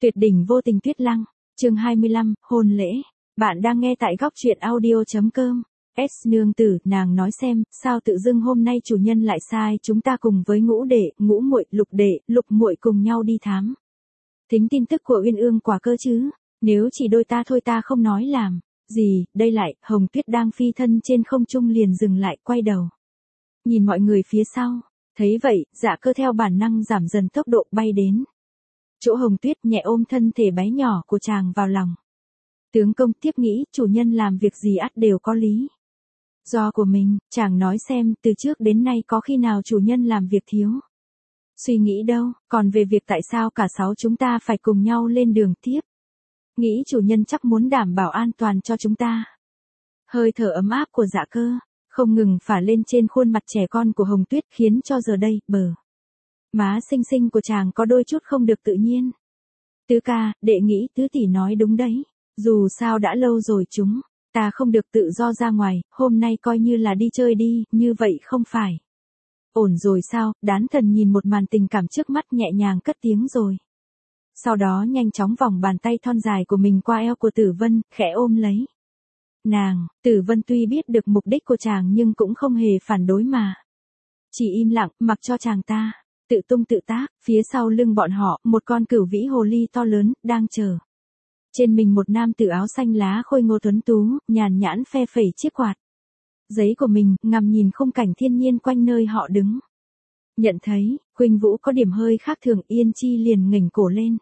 Tuyệt đỉnh vô tình Tuyết Lăng, chương 25, hôn lễ. Bạn đang nghe tại góc truyện audio.com. S nương tử, nàng nói xem, sao tự dưng hôm nay chủ nhân lại sai chúng ta cùng với ngũ đệ, ngũ muội, lục đệ, lục muội cùng nhau đi thám thính tin tức của Uyên Ương quả cơ chứ? Nếu chỉ đôi ta thôi ta không nói làm gì. Đây lại, Hồng Tuyết đang phi thân trên không trung liền dừng lại, quay đầu nhìn mọi người phía sau. Thấy vậy, Dạ Cơ theo bản năng giảm dần tốc độ bay đến chỗ Hồng Tuyết, nhẹ ôm thân thể bé nhỏ của chàng vào lòng. Tướng công tiếp nghĩ, chủ nhân làm việc gì ắt đều có lý do của mình, chàng nói xem, từ trước đến nay có khi nào chủ nhân làm việc thiếu suy nghĩ đâu, còn về việc tại sao cả sáu chúng ta phải cùng nhau lên đường tiếp. Nghĩ chủ nhân chắc muốn đảm bảo an toàn cho chúng ta. Hơi thở ấm áp của Dạ Cơ không ngừng phả lên trên khuôn mặt trẻ con của Hồng Tuyết, khiến cho giờ đây, bờ má xinh xinh của chàng có đôi chút không được tự nhiên. Tứ ca, đệ nghĩ tứ tỷ nói đúng đấy. Dù sao đã lâu rồi chúng ta không được tự do ra ngoài, hôm nay coi như là đi chơi đi, như vậy không phải ổn rồi sao? Đán Thần nhìn một màn tình cảm trước mắt nhẹ nhàng cất tiếng rồi. Sau đó nhanh chóng vòng bàn tay thon dài của mình qua eo của Tử Vân, khẽ ôm lấy nàng. Tử Vân tuy biết được mục đích của chàng nhưng cũng không hề phản đối mà chỉ im lặng, mặc cho chàng ta tự tung tự tác. Phía sau lưng bọn họ, một con cửu vĩ hồ ly to lớn, đang chờ trên mình một nam tử áo xanh lá khôi ngô tuấn tú, nhàn nhãn phe phẩy chiếc quạt giấy của mình, ngắm nhìn khung cảnh thiên nhiên quanh nơi họ đứng. Nhận thấy Khuynh Vũ có điểm hơi khác thường, Yên Chi liền nghỉnh cổ lên.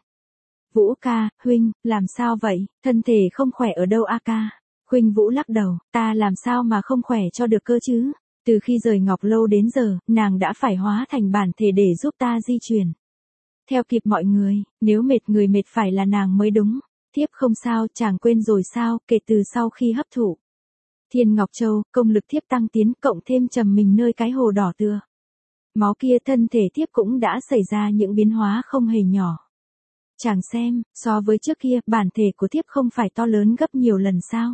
Vũ ca, huynh, làm sao vậy? Thân thể không khỏe ở đâu a ca? Khuynh Vũ lắc đầu, ta làm sao mà không khỏe cho được cơ chứ? Từ khi rời Ngọc Lâu đến giờ, nàng đã phải hóa thành bản thể để giúp ta di chuyển theo kịp mọi người, nếu mệt người mệt phải là nàng mới đúng. Thiếp không sao, chàng quên rồi sao? Kể từ sau khi hấp thụ Thiên Ngọc Châu, công lực thiếp tăng tiến, cộng thêm trầm mình nơi cái hồ đỏ tựa máu kia, thân thể thiếp cũng đã xảy ra những biến hóa không hề nhỏ. Chàng xem, so với trước kia, bản thể của thiếp không phải to lớn gấp nhiều lần sao?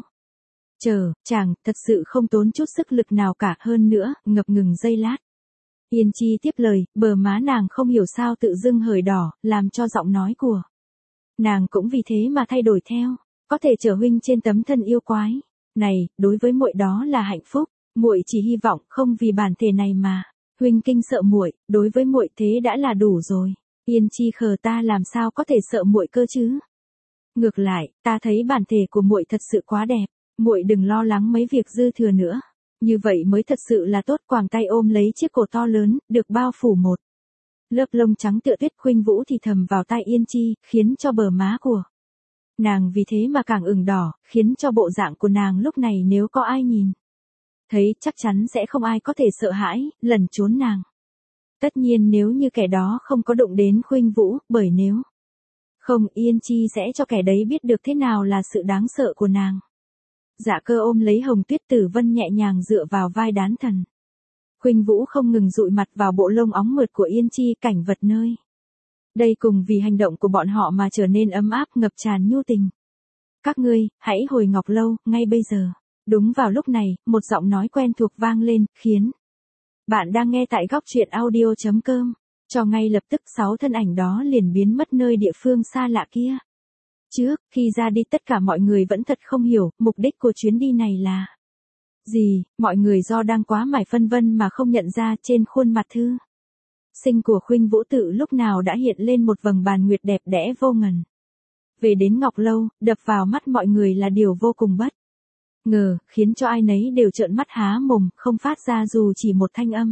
Chàng, thật sự không tốn chút sức lực nào cả, hơn nữa, ngập ngừng giây lát. Yên Chi tiếp lời, bờ má nàng không hiểu sao tự dưng hởi đỏ, làm cho giọng nói của nàng cũng vì thế mà thay đổi theo. Có thể chở huynh trên tấm thân yêu quái này, đối với muội đó là hạnh phúc. Muội chỉ hy vọng không vì bản thể này mà huynh kinh sợ muội, đối với muội thế đã là đủ rồi. Yên Chi khờ, ta làm sao có thể sợ muội cơ chứ? Ngược lại, ta thấy bản thể của muội thật sự quá đẹp, muội đừng lo lắng mấy việc dư thừa nữa. Như vậy mới thật sự là tốt. Quàng tay ôm lấy chiếc cổ to lớn, được bao phủ một lớp lông trắng tựa tuyết. Khuynh Vũ thì thầm vào tai Yên Chi, khiến cho bờ má của nàng vì thế mà càng ửng đỏ, khiến cho bộ dạng của nàng lúc này nếu có ai nhìn thấy chắc chắn sẽ không ai có thể sợ hãi, lẩn trốn nàng. Tất nhiên nếu như kẻ đó không có đụng đến Khuynh Vũ, bởi nếu không, Yên Chi sẽ cho kẻ đấy biết được thế nào là sự đáng sợ của nàng. Dạ Cơ ôm lấy Hồng Tuyết, Tử Vân nhẹ nhàng dựa vào vai Đán Thần. Khuynh Vũ không ngừng dụi mặt vào bộ lông óng mượt của Yên Chi, cảnh vật nơi đây cùng vì hành động của bọn họ mà trở nên ấm áp, ngập tràn nhu tình. Các ngươi, hãy hồi Ngọc Lâu, ngay bây giờ. Đúng vào lúc này, một giọng nói quen thuộc vang lên, khiến bạn đang nghe tại góc truyện audio.com. Cho ngay lập tức 6 thân ảnh đó liền biến mất nơi địa phương xa lạ kia. Trước khi ra đi tất cả mọi người vẫn thật không hiểu, mục đích của chuyến đi này là gì. Mọi người do đang quá mải phân vân mà không nhận ra trên khuôn mặt thư sinh của Khuynh Vũ tự lúc nào đã hiện lên một vầng bàn nguyệt đẹp đẽ vô ngần. Về đến Ngọc Lâu, đập vào mắt mọi người là điều vô cùng bất ngờ, khiến cho ai nấy đều trợn mắt há mồm, không phát ra dù chỉ một thanh âm.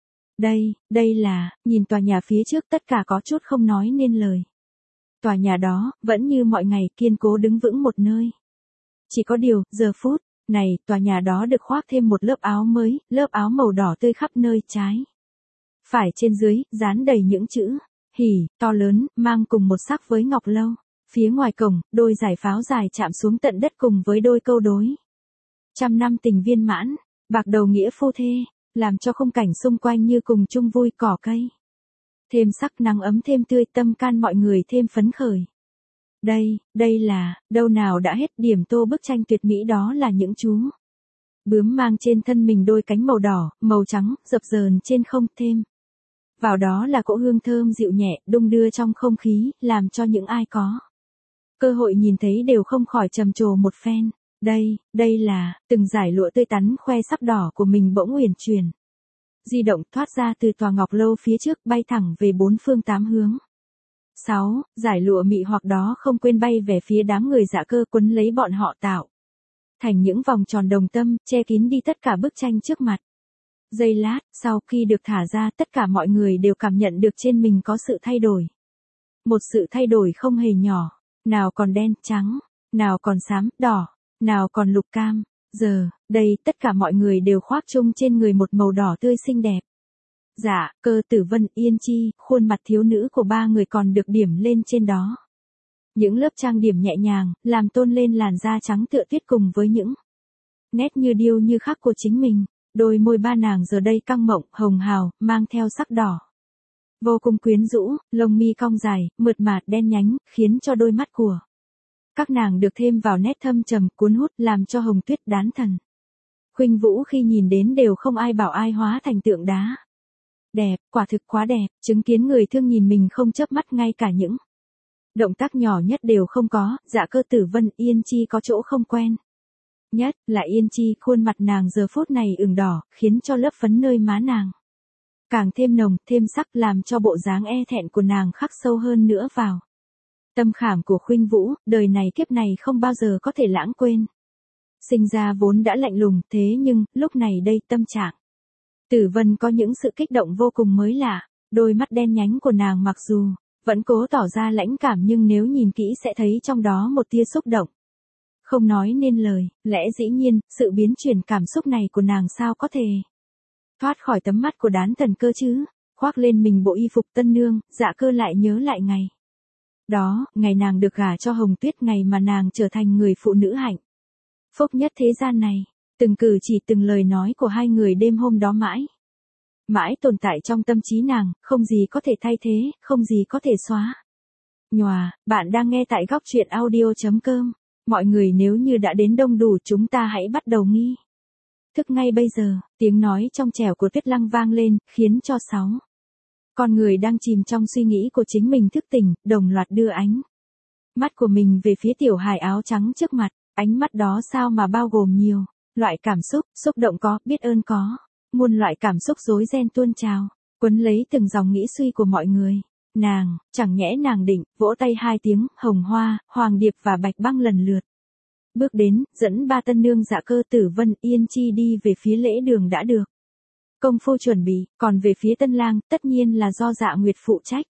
Đây là, nhìn tòa nhà phía trước tất cả có chút không nói nên lời. Tòa nhà đó, vẫn như mọi ngày, kiên cố đứng vững một nơi. Chỉ có điều, giờ phút này, tòa nhà đó được khoác thêm một lớp áo mới, lớp áo màu đỏ tươi khắp nơi trái phải trên dưới, dán đầy những chữ hỉ to lớn, mang cùng một sắc với Ngọc Lâu. Phía ngoài cổng, đôi giải pháo dài chạm xuống tận đất cùng với đôi câu đối trăm năm tình viên mãn, bạc đầu nghĩa phu thê, làm cho khung cảnh xung quanh như cùng chung vui. Cỏ cây thêm sắc, nắng ấm thêm tươi, tâm can mọi người thêm phấn khởi. Đây là, đâu nào đã hết điểm tô bức tranh tuyệt mỹ, đó là những chú bướm mang trên thân mình đôi cánh màu đỏ, màu trắng, dập dờn trên không, thêm Vào đó là cỗ hương thơm dịu nhẹ, đung đưa trong không khí, làm cho những ai có cơ hội nhìn thấy đều không khỏi trầm trồ một phen. Đây là, từng dải lụa tươi tắn khoe sắc đỏ của mình bỗng uyển chuyển. Di động thoát ra từ tòa ngọc lâu phía trước bay thẳng về bốn phương tám hướng. 6. Dải lụa mị hoặc đó không quên bay về phía đám người dạ cơ quấn lấy bọn họ tạo thành những vòng tròn đồng tâm, che kín đi tất cả bức tranh trước mặt. Giây lát, sau khi được thả ra tất cả mọi người đều cảm nhận được trên mình có sự thay đổi. Một sự thay đổi không hề nhỏ, nào còn đen, trắng, nào còn xám, đỏ, nào còn lục cam. Giờ, đây tất cả mọi người đều khoác chung trên người một màu đỏ tươi xinh đẹp. Dạ, Cơ, Tử Vân, Yên Chi, khuôn mặt thiếu nữ của ba người còn được điểm lên trên đó. Những lớp trang điểm nhẹ nhàng, làm tôn lên làn da trắng tựa tuyết cùng với những nét như điêu như khắc của chính mình. Đôi môi ba nàng giờ đây căng mọng, hồng hào, mang theo sắc đỏ. Vô cùng quyến rũ, lông mi cong dài, mượt mà, đen nhánh, khiến cho đôi mắt của các nàng được thêm vào nét thâm trầm, cuốn hút, làm cho Hồng Tuyết đán thần. Khuynh Vũ khi nhìn đến đều không ai bảo ai hóa thành tượng đá. Đẹp, quả thực quá đẹp, chứng kiến người thương nhìn mình không chớp mắt, ngay cả những động tác nhỏ nhất đều không có. Dạ Cơ, Tử Vân, Yên Chi có chỗ không quen nhất là Yên Chi, khuôn mặt nàng giờ phút này ửng đỏ, khiến cho lớp phấn nơi má nàng càng thêm nồng, thêm sắc, làm cho bộ dáng e thẹn của nàng khắc sâu hơn nữa vào tâm khảm của Khuynh Vũ. Đời này kiếp này không bao giờ có thể lãng quên. Sinh ra vốn đã lạnh lùng, thế nhưng lúc này đây tâm trạng Tử Vân có những sự kích động vô cùng mới lạ. Đôi mắt đen nhánh của nàng mặc dù vẫn cố tỏ ra lãnh cảm, nhưng nếu nhìn kỹ sẽ thấy trong đó một tia xúc động không nói nên lời. Lẽ dĩ nhiên, sự biến chuyển cảm xúc này của nàng sao có thể thoát khỏi tấm mắt của Đán Thần Cơ chứ. Khoác lên mình bộ y phục tân nương, Dạ Cơ lại nhớ lại ngày đó, ngày nàng được gả cho Hồng Tuyết, ngày mà nàng trở thành người phụ nữ hạnh phúc nhất thế gian này. Từng cử chỉ, từng lời nói của hai người đêm hôm đó mãi tồn tại trong tâm trí nàng, không gì có thể thay thế, không gì có thể xóa nhòa. Bạn đang nghe tại góc truyện audio.com. Mọi người nếu như đã đến đông đủ, chúng ta hãy bắt đầu nghi thức ngay bây giờ. Tiếng nói trong trẻo của Tuyết Lăng vang lên, khiến cho 6 con người đang chìm trong suy nghĩ của chính mình thức tỉnh, đồng loạt đưa ánh mắt của mình về phía tiểu hài áo trắng trước mặt. Ánh mắt đó sao mà bao gồm nhiều loại cảm xúc, xúc động có, biết ơn có, muôn loại cảm xúc rối ren tuôn trào, quấn lấy từng dòng nghĩ suy của mọi người. Nàng, chẳng nhẽ nàng định, vỗ tay hai tiếng, Hồng Hoa, Hoàng Điệp và Bạch Băng lần lượt bước đến, dẫn ba tân nương Dạ Cơ, Tử Vân, Yên Chi đi về phía lễ đường đã được công phu chuẩn bị, còn về phía tân lang, tất nhiên là do Dạ Nguyệt phụ trách.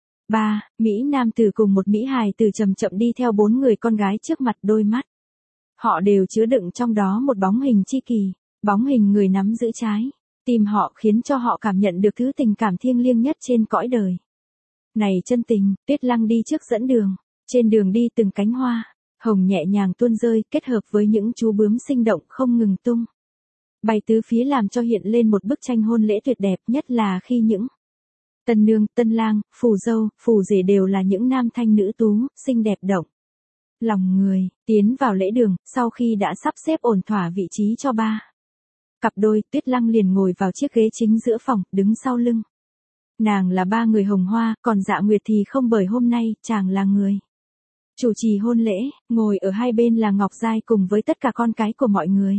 3. Mỹ nam tử cùng một Mỹ hài tử chậm chậm đi theo bốn người con gái trước mặt. Đôi mắt họ đều chứa đựng trong đó một bóng hình chi kỳ, bóng hình người nắm giữ trái tim họ, khiến cho họ cảm nhận được thứ tình cảm thiêng liêng nhất trên cõi đời này. Chân tình. Tuyết Lăng đi trước dẫn đường. Trên đường đi từng cánh hoa hồng nhẹ nhàng tuôn rơi, kết hợp với những chú bướm sinh động không ngừng tung bay tứ phía, làm cho hiện lên một bức tranh hôn lễ tuyệt đẹp. Nhất là khi những tân nương, tân lang, phù dâu, phù rể đều là những nam thanh nữ tú, xinh đẹp động lòng người. Tiến vào lễ đường, sau khi đã sắp xếp ổn thỏa vị trí cho ba cặp đôi, Tuyết Lăng liền ngồi vào chiếc ghế chính giữa phòng, đứng sau lưng nàng là ba người Hồng Hoa, còn Dạ Nguyệt thì không, bởi hôm nay chàng là người chủ trì hôn lễ. Ngồi ở hai bên là Ngọc Giai cùng với tất cả con cái của mọi người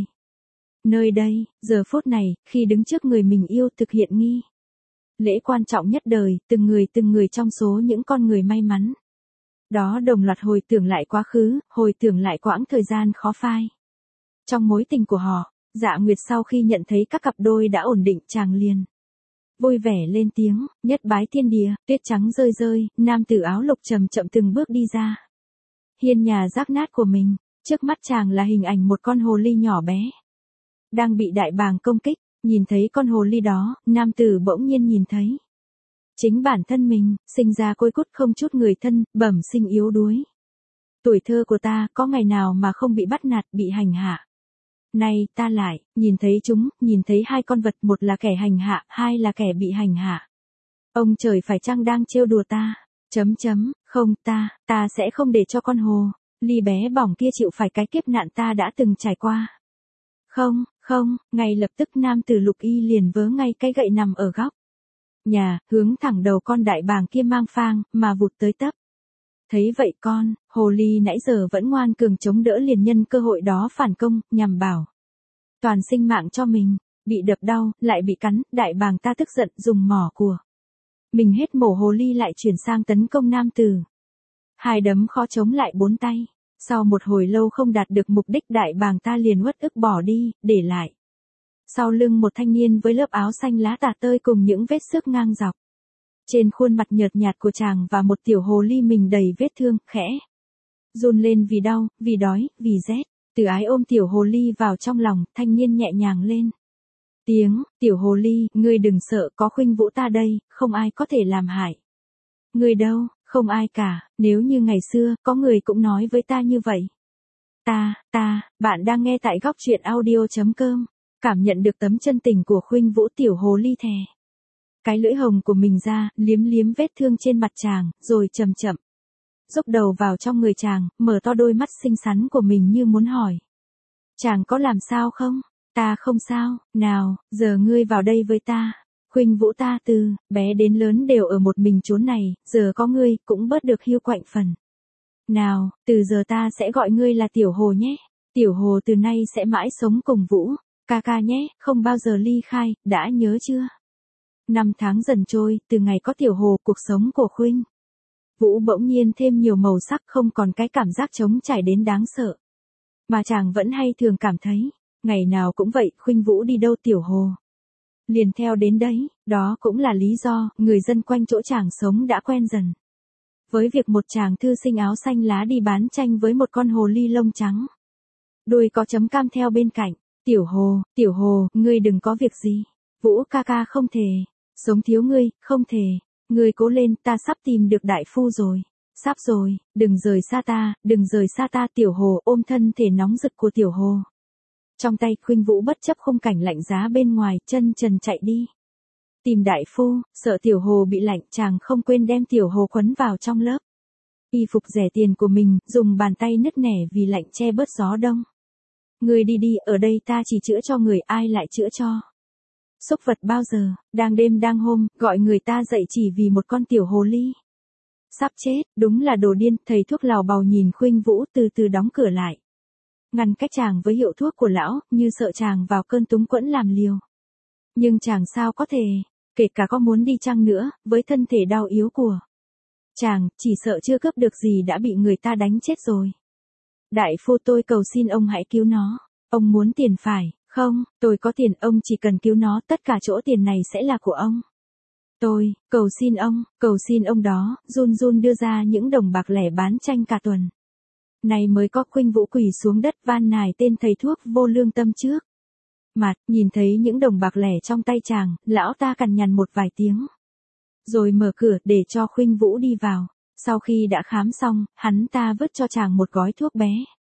nơi đây. Giờ phút này, khi đứng trước người mình yêu thực hiện nghi lễ quan trọng nhất đời, từng người trong số những con người may mắn đó đồng loạt hồi tưởng lại quá khứ, hồi tưởng lại quãng thời gian khó phai trong mối tình của họ. Dạ Nguyệt sau khi nhận thấy các cặp đôi đã ổn định, chàng liền vui vẻ lên tiếng, nhất bái thiên địa. Tuyết trắng rơi rơi, nam tử áo lục chậm chậm từng bước đi ra hiên nhà rách nát của mình. Trước mắt chàng là hình ảnh một con hồ ly nhỏ bé đang bị đại bàng công kích. Nhìn thấy con hồ ly đó, nam tử bỗng nhiên nhìn thấy chính bản thân mình, sinh ra côi cút không chút người thân, bẩm sinh yếu đuối. Tuổi thơ của ta có ngày nào mà không bị bắt nạt, bị hành hạ. Nay ta lại nhìn thấy chúng, nhìn thấy hai con vật, một là kẻ hành hạ, hai là kẻ bị hành hạ. Ông trời phải chăng đang trêu đùa ta? Không, ta sẽ không để cho con hồ ly bé bỏng kia chịu phải cái kiếp nạn ta đã từng trải qua. Không, ngay lập tức nam tử Lục Y liền vớ ngay cái gậy nằm ở góc nhà, hướng thẳng đầu con đại bàng kia mang phang, mà vụt tới tấp. Thấy vậy con, hồ ly nãy giờ vẫn ngoan cường chống đỡ liền nhân cơ hội đó phản công, nhằm bảo toàn sinh mạng cho mình, bị đập đau, lại bị cắn, đại bàng ta tức giận dùng mỏ của mình hết mổ hồ ly lại chuyển sang tấn công nam tử. Hai đấm khó chống lại bốn tay. Sau một hồi lâu không đạt được mục đích đại bàng ta liền uất ức bỏ đi, để lại sau lưng một thanh niên với lớp áo xanh lá tả tơi cùng những vết xước ngang dọc. Trên khuôn mặt nhợt nhạt của chàng và một tiểu hồ ly mình đầy vết thương, khẽ run lên vì đau, vì đói, vì rét. Từ ái ôm tiểu hồ ly vào trong lòng, thanh niên nhẹ nhàng lên tiếng, tiểu hồ ly, ngươi đừng sợ, có Khuynh Vũ ta đây, không ai có thể làm hại ngươi đâu, không ai cả, nếu như ngày xưa, có người cũng nói với ta như vậy. Bạn đang nghe tại góc truyện audio.com, cảm nhận được tấm chân tình của Khuynh Vũ. Tiểu hồ ly thè cái lưỡi hồng của mình ra, liếm liếm vết thương trên mặt chàng, rồi chậm chậm dốc đầu vào trong người chàng, mở to đôi mắt xinh xắn của mình như muốn hỏi. Chàng có làm sao không? Ta không sao, nào, giờ ngươi vào đây với ta. Khuynh Vũ ta từ bé đến lớn đều ở một mình chốn này, giờ có ngươi, cũng bớt được hiu quạnh phần. Nào, từ giờ ta sẽ gọi ngươi là Tiểu Hồ nhé. Tiểu Hồ từ nay sẽ mãi sống cùng Vũ, ca ca nhé, không bao giờ ly khai, đã nhớ chưa? Năm tháng dần trôi, từ ngày có Tiểu Hồ, cuộc sống của Khuynh Vũ bỗng nhiên thêm nhiều màu sắc, không còn cái cảm giác trống trải đến đáng sợ. Mà chàng vẫn hay thường cảm thấy, ngày nào cũng vậy, Khuynh Vũ đi đâu Tiểu Hồ liền theo đến đấy, đó cũng là lý do, người dân quanh chỗ chàng sống đã quen dần với việc một chàng thư sinh áo xanh lá đi bán tranh với một con hồ ly lông trắng. Đuôi có chấm cam theo bên cạnh, Tiểu Hồ, ngươi đừng có việc gì. Vũ ca ca không thể sống thiếu ngươi, không thể. Ngươi cố lên, ta sắp tìm được đại phu rồi. Sắp rồi, đừng rời xa ta, đừng rời xa ta. Tiểu Hồ ôm thân thể nóng rực của Tiểu Hồ trong tay, Khuynh Vũ bất chấp khung cảnh lạnh giá bên ngoài, chân trần chạy đi tìm đại phu. Sợ Tiểu Hồ bị lạnh, chàng không quên đem Tiểu Hồ quấn vào trong lớp y phục rẻ tiền của mình, dùng bàn tay nứt nẻ vì lạnh che bớt gió đông. Ngươi đi đi, ở đây ta chỉ chữa cho người, ai lại chữa cho súc vật bao giờ? Đang đêm đang hôm, gọi người ta dậy chỉ vì một con tiểu hồ ly sắp chết, đúng là đồ điên. Thầy thuốc lào bào nhìn Khuynh Vũ, từ từ đóng cửa lại, ngăn cách chàng với hiệu thuốc của lão, như sợ chàng vào cơn túng quẫn làm liều. Nhưng chàng sao có thể, kể cả có muốn đi chăng nữa, với thân thể đau yếu của chàng, chỉ sợ chưa cướp được gì đã bị người ta đánh chết rồi. Đại phu, tôi cầu xin ông hãy cứu nó. Ông muốn tiền phải không? Tôi có tiền, ông chỉ cần cứu nó, tất cả chỗ tiền này sẽ là của ông. Tôi cầu xin ông đó. Run run đưa ra những đồng bạc lẻ bán tranh cả tuần này mới có. Khuynh Vũ quỳ xuống đất van nài tên thầy thuốc vô lương tâm trước mặt. Nhìn thấy những đồng bạc lẻ trong tay chàng, lão ta cằn nhằn một vài tiếng, rồi mở cửa để cho Khuynh Vũ đi vào. Sau khi đã khám xong, hắn ta vứt cho chàng một gói thuốc bé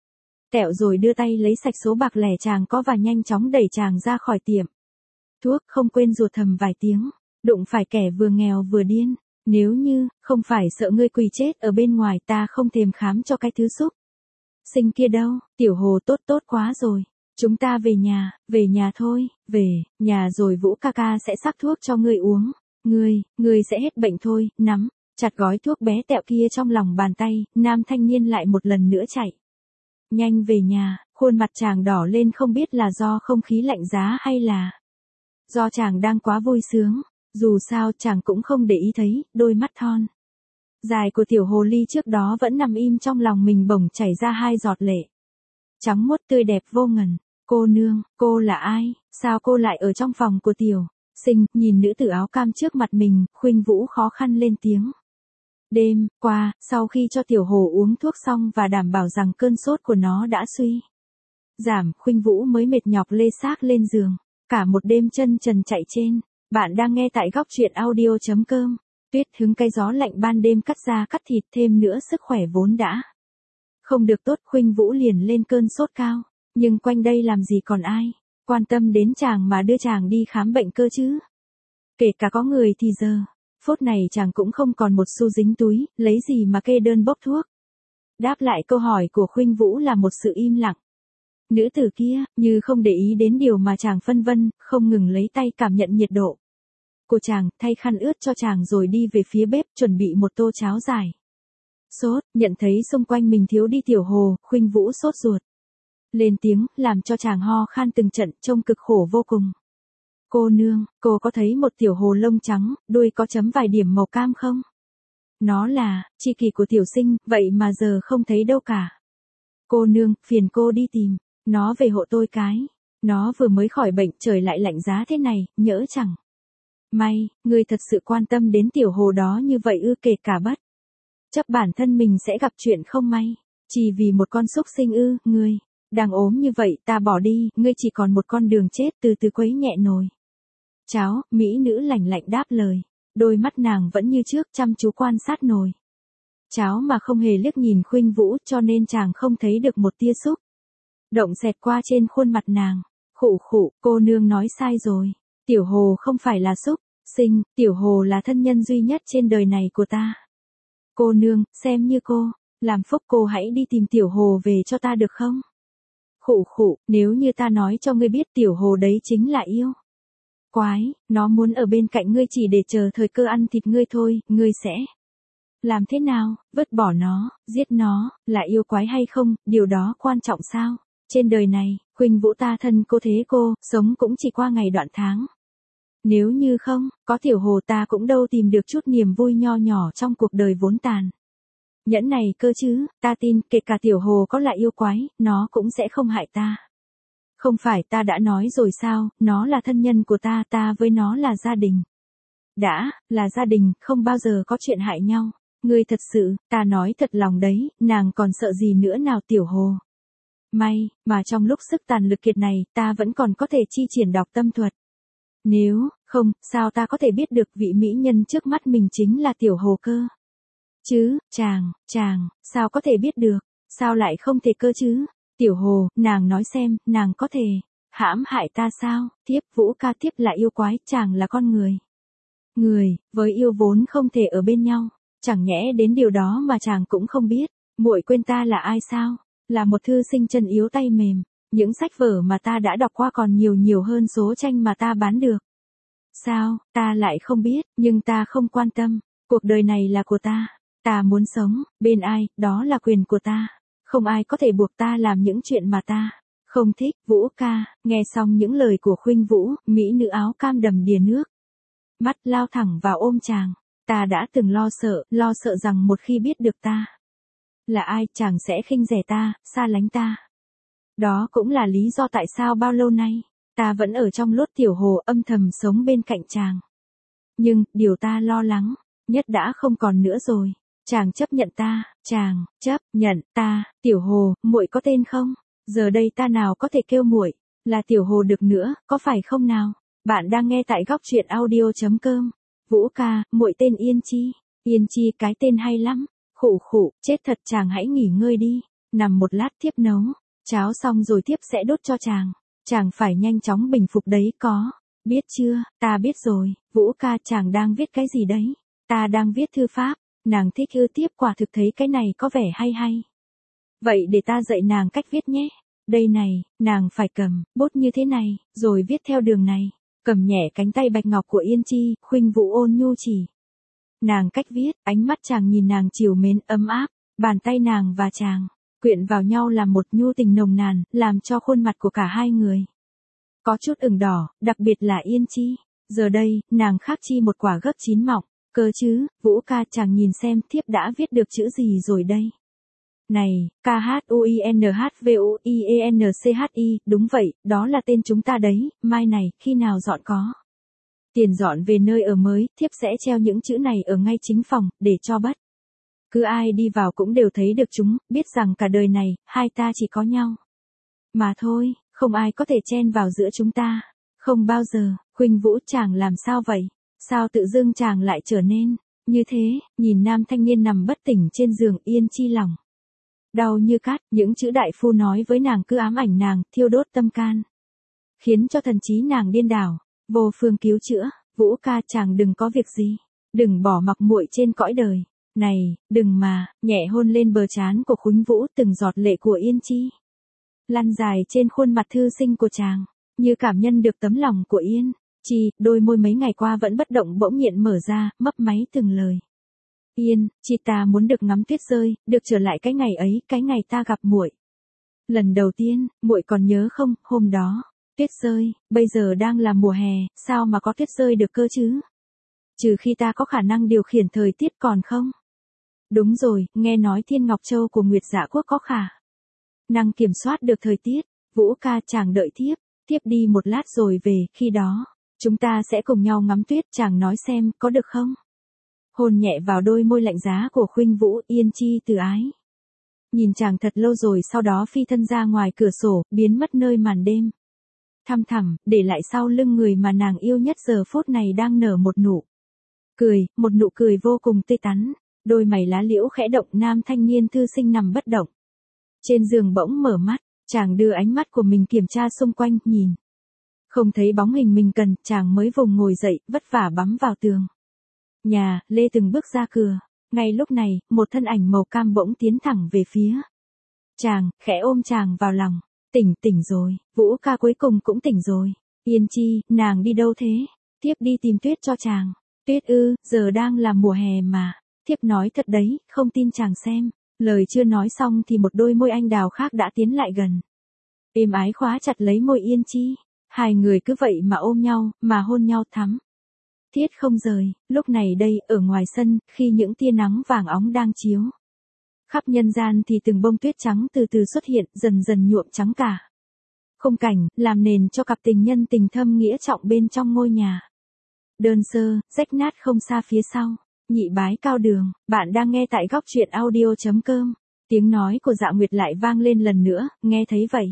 tẹo, rồi đưa tay lấy sạch số bạc lẻ chàng có và nhanh chóng đẩy chàng ra khỏi tiệm thuốc, không quên rủa thầm vài tiếng. Đụng phải kẻ vừa nghèo vừa điên. Nếu như không phải sợ ngươi quỳ chết ở bên ngoài, ta không thèm khám cho cái thứ xúc sinh kia đâu. Tiểu Hồ, tốt quá rồi. Chúng ta về nhà thôi. Về nhà rồi Vũ ca ca sẽ sắc thuốc cho ngươi uống. Ngươi sẽ hết bệnh thôi. Nắm chặt gói thuốc bé tẹo kia trong lòng bàn tay, nam thanh niên lại một lần nữa chạy nhanh về nhà. Khuôn mặt chàng đỏ lên, không biết là do không khí lạnh giá hay là do chàng đang quá vui sướng. Dù sao chàng cũng không để ý thấy, đôi mắt thon dài của tiểu hồ ly trước đó vẫn nằm im trong lòng mình bỗng chảy ra hai giọt lệ trắng muốt tươi đẹp vô ngần. Cô nương, cô là ai? Sao cô lại ở trong phòng của tiểu sinh? Nhìn nữ tử áo cam trước mặt mình, Khuynh Vũ khó khăn lên tiếng. Đêm qua, sau khi cho tiểu hồ uống thuốc xong và đảm bảo rằng cơn sốt của nó đã suy giảm, Khuynh Vũ mới mệt nhọc lê xác lên giường. Cả một đêm chân trần chạy trên. Bạn đang nghe tại góc truyện audio.com. Tuyết hứng cái gió lạnh ban đêm cắt da cắt thịt, thêm nữa sức khỏe vốn đã không được tốt, Khuynh Vũ liền lên cơn sốt cao. Nhưng quanh đây làm gì còn ai quan tâm đến chàng mà đưa chàng đi khám bệnh cơ chứ? Kể cả có người thì giờ phút này chàng cũng không còn một xu dính túi, lấy gì mà kê đơn bốc thuốc. Đáp lại câu hỏi của Khuynh Vũ là một sự im lặng. Nữ tử kia, như không để ý đến điều mà chàng phân vân, không ngừng lấy tay cảm nhận nhiệt độ của chàng, thay khăn ướt cho chàng rồi đi về phía bếp chuẩn bị một tô cháo dài. Sốt, nhận thấy xung quanh mình thiếu đi Tiểu Hồ, Khuynh Vũ sốt ruột. Lên tiếng, làm cho chàng ho khan từng trận, trông cực khổ vô cùng. Cô nương, cô có thấy một tiểu hồ lông trắng, đuôi có chấm vài điểm màu cam không? Nó là tri kỷ của tiểu sinh, vậy mà giờ không thấy đâu cả. Cô nương, phiền cô đi tìm, nó về hộ tôi cái. Nó vừa mới khỏi bệnh, trời lại lạnh giá thế này, nhỡ chẳng. May, ngươi thật sự quan tâm đến tiểu hồ đó như vậy ư, kể cả bất chấp bản thân mình sẽ gặp chuyện không may. Chỉ vì một con súc sinh ư, ngươi. Đang ốm như vậy, ta bỏ đi, ngươi chỉ còn một con đường chết, từ từ quấy nhẹ nồi cháo. Mỹ nữ lạnh lạnh đáp lời. Đôi mắt nàng vẫn như trước chăm chú quan sát nồi cháo mà không hề liếc nhìn Khuynh Vũ, cho nên chàng không thấy được một tia xúc động xẹt qua trên khuôn mặt nàng. Khụ khụ, cô nương nói sai rồi. Tiểu hồ không phải là xúc sinh, tiểu hồ là thân nhân duy nhất trên đời này của ta. Cô nương, xem như cô làm phúc, cô hãy đi tìm tiểu hồ về cho ta được không? Khụ khụ, nếu như ta nói cho ngươi biết tiểu hồ đấy chính là yêu quái, nó muốn ở bên cạnh ngươi chỉ để chờ thời cơ ăn thịt ngươi thôi, ngươi sẽ làm thế nào? Vứt bỏ nó, giết nó, là yêu quái hay không, điều đó quan trọng sao? Trên đời này, Khuynh Vũ ta thân cô thế cô, sống cũng chỉ qua ngày đoạn tháng. Nếu như không, có tiểu hồ ta cũng đâu tìm được chút niềm vui nho nhỏ trong cuộc đời vốn tàn nhẫn này cơ chứ, ta tin, kể cả tiểu hồ có là yêu quái, nó cũng sẽ không hại ta. Không phải ta đã nói rồi sao, nó là thân nhân của ta, ta với nó là gia đình. Đã, là gia đình, không bao giờ có chuyện hại nhau. Ngươi thật sự, ta nói thật lòng đấy, nàng còn sợ gì nữa nào tiểu hồ. May, mà trong lúc sức tàn lực kiệt này, ta vẫn còn có thể chi triển đọc tâm thuật. Nếu, không, sao ta có thể biết được vị mỹ nhân trước mắt mình chính là tiểu hồ cơ? Chứ, chàng, sao có thể biết được, sao lại không thể cơ chứ? Tiểu hồ, nàng nói xem, nàng có thể hãm hại ta sao? Thiếp Vũ ca, thiếp là yêu quái, chàng là con người. Người, với yêu vốn không thể ở bên nhau, chẳng nhẽ đến điều đó mà chàng cũng không biết. Muội quên ta là ai sao? Là một thư sinh chân yếu tay mềm, những sách vở mà ta đã đọc qua còn nhiều hơn số tranh mà ta bán được. Sao, ta lại không biết, nhưng ta không quan tâm, cuộc đời này là của ta. Ta muốn sống, bên ai, đó là quyền của ta. Không ai có thể buộc ta làm những chuyện mà ta không thích. Vũ ca, nghe xong những lời của Khuynh Vũ, mỹ nữ áo cam đầm đìa nước. Mắt lao thẳng vào ôm chàng. Ta đã từng lo sợ rằng một khi biết được ta là ai, chàng sẽ khinh rẻ ta, xa lánh ta. Đó cũng là lý do tại sao bao lâu nay, ta vẫn ở trong lốt tiểu hồ âm thầm sống bên cạnh chàng. Nhưng, điều ta lo lắng nhất đã không còn nữa rồi. Chàng chấp nhận ta, chàng chấp nhận ta, tiểu hồ, muội có tên không? Giờ đây ta nào có thể kêu muội là tiểu hồ được nữa, có phải không nào? Bạn đang nghe tại góc truyện audio.com. Vũ ca, muội tên Yên Chi. Yên Chi, cái tên hay lắm. Khụ khụ, chết thật, chàng hãy nghỉ ngơi đi. Nằm một lát thiếp nấu cháo xong rồi thiếp sẽ đốt cho chàng. Chàng phải nhanh chóng bình phục đấy, có biết chưa? Ta biết rồi. Vũ ca, chàng đang viết cái gì đấy? Ta đang viết thư pháp. Nàng thích ư? Tiếp quả thực thấy cái này có vẻ hay. Vậy để ta dạy nàng cách viết nhé. Đây này, nàng phải cầm bút như thế này, rồi viết theo đường này. Cầm nhẹ cánh tay bạch ngọc của Yên Chi, Khuynh Vũ ôn nhu chỉ nàng cách viết, ánh mắt chàng nhìn nàng trìu mến ấm áp, bàn tay nàng và chàng quyện vào nhau làm một nhu tình nồng nàn, làm cho khuôn mặt của cả hai người có chút ửng đỏ, đặc biệt là Yên Chi. Giờ đây, nàng khác chi một quả gấc chín mọng. Cơ chứ, Vũ ca, chàng nhìn xem thiếp đã viết được chữ gì rồi đây. Này, KHUINHVUIENCHI, đúng vậy, đó là tên chúng ta đấy. Mai này, khi nào dọn có tiền dọn về nơi ở mới, thiếp sẽ treo những chữ này ở ngay chính phòng, để cho bất cứ ai đi vào cũng đều thấy được chúng, biết rằng cả đời này, hai ta chỉ có nhau mà thôi, không ai có thể chen vào giữa chúng ta. Không bao giờ. Khuynh Vũ, chàng làm sao vậy? Sao tự dưng chàng lại trở nên như thế? Nhìn nam thanh niên nằm bất tỉnh trên giường, Yên Chi lòng đau như cắt. Những chữ đại phu nói với nàng cứ ám ảnh nàng, thiêu đốt tâm can, khiến cho thần trí nàng điên đảo, vô phương cứu chữa. Vũ ca, chàng đừng có việc gì, đừng bỏ mặc muội trên cõi đời này, đừng mà. Nhẹ hôn lên bờ trán của Khuynh Vũ, từng giọt lệ của Yên Chi lăn dài trên khuôn mặt thư sinh của chàng, như cảm nhận được tấm lòng của Yên Chi, đôi môi mấy ngày qua vẫn bất động bỗng nhiên mở ra, mấp máy từng lời. Yên, Chi ta muốn được ngắm tuyết rơi, được trở lại cái ngày ấy, cái ngày ta gặp muội. Lần đầu tiên, muội còn nhớ không, hôm đó, tuyết rơi, bây giờ đang là mùa hè, sao mà có tuyết rơi được cơ chứ? Trừ khi ta có khả năng điều khiển thời tiết còn không? Đúng rồi, nghe nói Thiên Ngọc Châu của Nguyệt Dạ Quốc có khả năng kiểm soát được thời tiết. Vũ ca chàng đợi thiếp, thiếp đi một lát rồi về, khi đó, chúng ta sẽ cùng nhau ngắm tuyết, chàng nói xem, có được không? Hôn nhẹ vào đôi môi lạnh giá của Khuynh Vũ, Yên Chi từ ái. Nhìn chàng thật lâu rồi sau đó phi thân ra ngoài cửa sổ, biến mất nơi màn đêm. Thăm thẳm, để lại sau lưng người mà nàng yêu nhất giờ phút này đang nở một nụ cười, một nụ cười vô cùng tươi tắn. Đôi mày lá liễu khẽ động, nam thanh niên thư sinh nằm bất động. Trên giường bỗng mở mắt, chàng đưa ánh mắt của mình kiểm tra xung quanh, nhìn. Không thấy bóng hình mình cần, chàng mới vùng ngồi dậy, vất vả bắm vào tường. Nhà, Lê từng bước ra cửa. Ngay lúc này, một thân ảnh màu cam bỗng tiến thẳng về phía chàng, khẽ ôm chàng vào lòng. Tỉnh rồi, Vũ ca cuối cùng cũng tỉnh rồi. Yên Chi, nàng đi đâu thế? Thiếp đi tìm tuyết cho chàng. Tuyết ư, giờ đang là mùa hè mà. Thiếp nói thật đấy, không tin chàng xem. Lời chưa nói xong thì một đôi môi anh đào khác đã tiến lại gần. Êm ái khóa chặt lấy môi Yên Chi. Hai người cứ vậy mà ôm nhau, mà hôn nhau thắm thiết không rời. Lúc này đây, ở ngoài sân, khi những tia nắng vàng óng đang chiếu khắp nhân gian thì từng bông tuyết trắng từ từ xuất hiện, dần dần nhuộm trắng cả khung cảnh, làm nền cho cặp tình nhân tình thâm nghĩa trọng bên trong ngôi nhà đơn sơ, rách nát không xa phía sau. Nhị bái cao đường, bạn đang nghe tại góc truyện audio.com. Tiếng nói của Dạ Nguyệt lại vang lên lần nữa, nghe thấy vậy.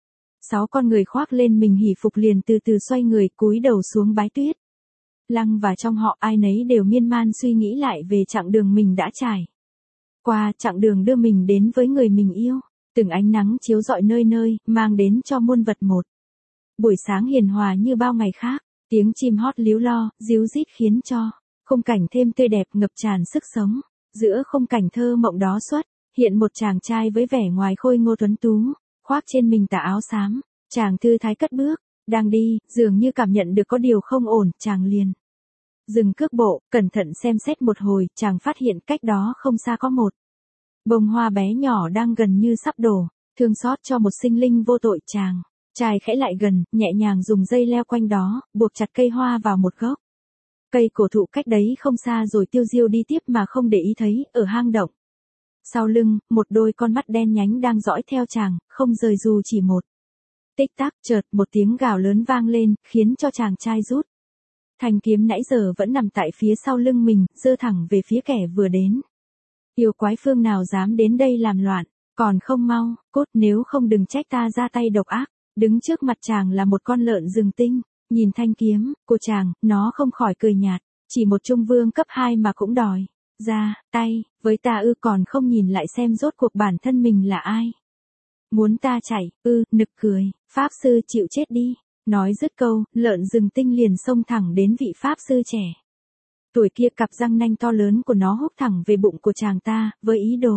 6 con người khoác lên mình hỉ phục liền từ từ xoay người, cúi đầu xuống bái tuyết. Lăng và trong họ ai nấy đều miên man suy nghĩ lại về chặng đường mình đã trải qua, chặng đường đưa mình đến với người mình yêu. Từng ánh nắng chiếu rọi nơi nơi, mang đến cho muôn vật một buổi sáng hiền hòa như bao ngày khác. Tiếng chim hót líu lo, ríu rít khiến cho khung cảnh thêm tươi đẹp, ngập tràn sức sống. Giữa khung cảnh thơ mộng đó xuất hiện một chàng trai với vẻ ngoài khôi ngô tuấn tú, khoác trên mình tà áo xám. Chàng thư thái cất bước, đang đi, dường như cảm nhận được có điều không ổn, chàng liền dừng cước bộ, cẩn thận xem xét một hồi, chàng phát hiện cách đó không xa có một bông hoa bé nhỏ đang gần như sắp đổ. Thương xót cho một sinh linh vô tội, chàng trai khẽ lại gần, nhẹ nhàng dùng dây leo quanh đó, buộc chặt cây hoa vào một gốc cây cổ thụ cách đấy không xa, rồi tiêu diêu đi tiếp mà không để ý thấy, ở hang động sau lưng, một đôi con mắt đen nhánh đang dõi theo chàng, không rời dù chỉ một tích tắc. Chợt một tiếng gào lớn vang lên, khiến cho chàng trai rút thanh kiếm nãy giờ vẫn nằm tại phía sau lưng mình, giơ thẳng về phía kẻ vừa đến. Yêu quái phương nào dám đến đây làm loạn, còn không mau cút, nếu không đừng trách ta ra tay độc ác. Đứng trước mặt chàng là một con lợn rừng tinh. Nhìn thanh kiếm của chàng, nó không khỏi cười nhạt. Chỉ một trung vương cấp 2 mà cũng đòi ra tay với ta ư? Còn không nhìn lại xem rốt cuộc bản thân mình là ai. Muốn ta chạy ư? Nực cười. Pháp sư chịu chết đi. Nói dứt câu, lợn rừng tinh liền xông thẳng đến vị pháp sư trẻ tuổi kia. Cặp răng nanh to lớn của nó húc thẳng về bụng của chàng ta, với ý đồ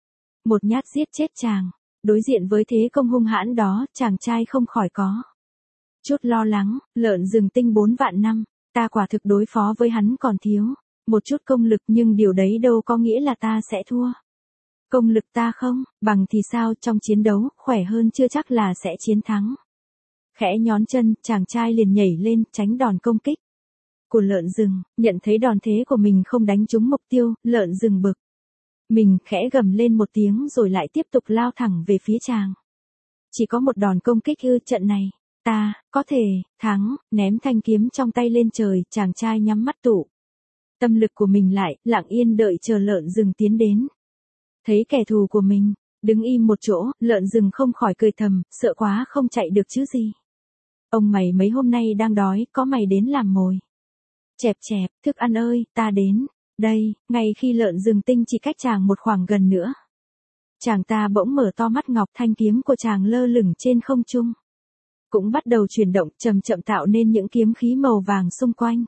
một nhát giết chết chàng. Đối diện với thế công hung hãn đó, chàng trai không khỏi có chút lo lắng. Lợn rừng tinh 4 vạn năm, ta quả thực đối phó với hắn còn thiếu một chút công lực, nhưng điều đấy đâu có nghĩa là ta sẽ thua. Công lực ta không bằng thì sao, trong chiến đấu, khỏe hơn chưa chắc là sẽ chiến thắng. Khẽ nhón chân, chàng trai liền nhảy lên, tránh đòn công kích của lợn rừng. Nhận thấy đòn thế của mình không đánh trúng mục tiêu, lợn rừng bực mình, khẽ gầm lên một tiếng rồi lại tiếp tục lao thẳng về phía chàng. Chỉ có một đòn công kích ư? Trận này ta có thể thắng. Ném thanh kiếm trong tay lên trời, chàng trai nhắm mắt tụ tâm lực của mình lại, lặng yên đợi chờ lợn rừng tiến đến. Thấy kẻ thù của mình đứng im một chỗ, lợn rừng không khỏi cười thầm, sợ quá không chạy được chứ gì. Ông mày mấy hôm nay đang đói, có mày đến làm mồi. Chẹp chẹp, thức ăn ơi, ta đến đây. Ngay khi lợn rừng tinh chỉ cách chàng một khoảng gần nữa, chàng ta bỗng mở to mắt ngọc. Thanh kiếm của chàng lơ lửng trên không trung cũng bắt đầu chuyển động, chậm chậm tạo nên những kiếm khí màu vàng xung quanh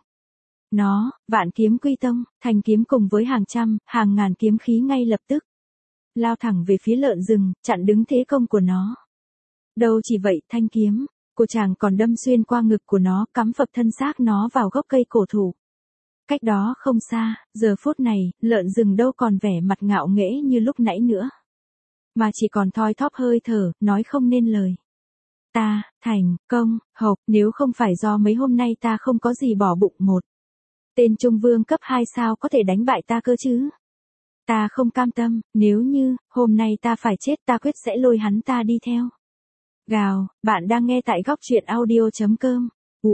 nó. Vạn kiếm quy tông. Thanh kiếm cùng với hàng trăm, hàng ngàn kiếm khí ngay lập tức lao thẳng về phía lợn rừng, chặn đứng thế công của nó. Đâu chỉ vậy, thanh kiếm của chàng còn đâm xuyên qua ngực của nó, cắm phập thân xác nó vào gốc cây cổ thụ. Cách đó không xa, giờ phút này, lợn rừng đâu còn vẻ mặt ngạo nghễ như lúc nãy nữa. Mà chỉ còn thoi thóp hơi thở, nói không nên lời. Ta, thành, công, hộc, nếu không phải do mấy hôm nay ta không có gì bỏ bụng một. Tên Trung Vương cấp 2 sao có thể đánh bại ta cơ chứ? Ta không cam tâm, nếu như, hôm nay ta phải chết ta quyết sẽ lôi hắn ta đi theo. Gào, bạn đang nghe tại góc truyện audio.com.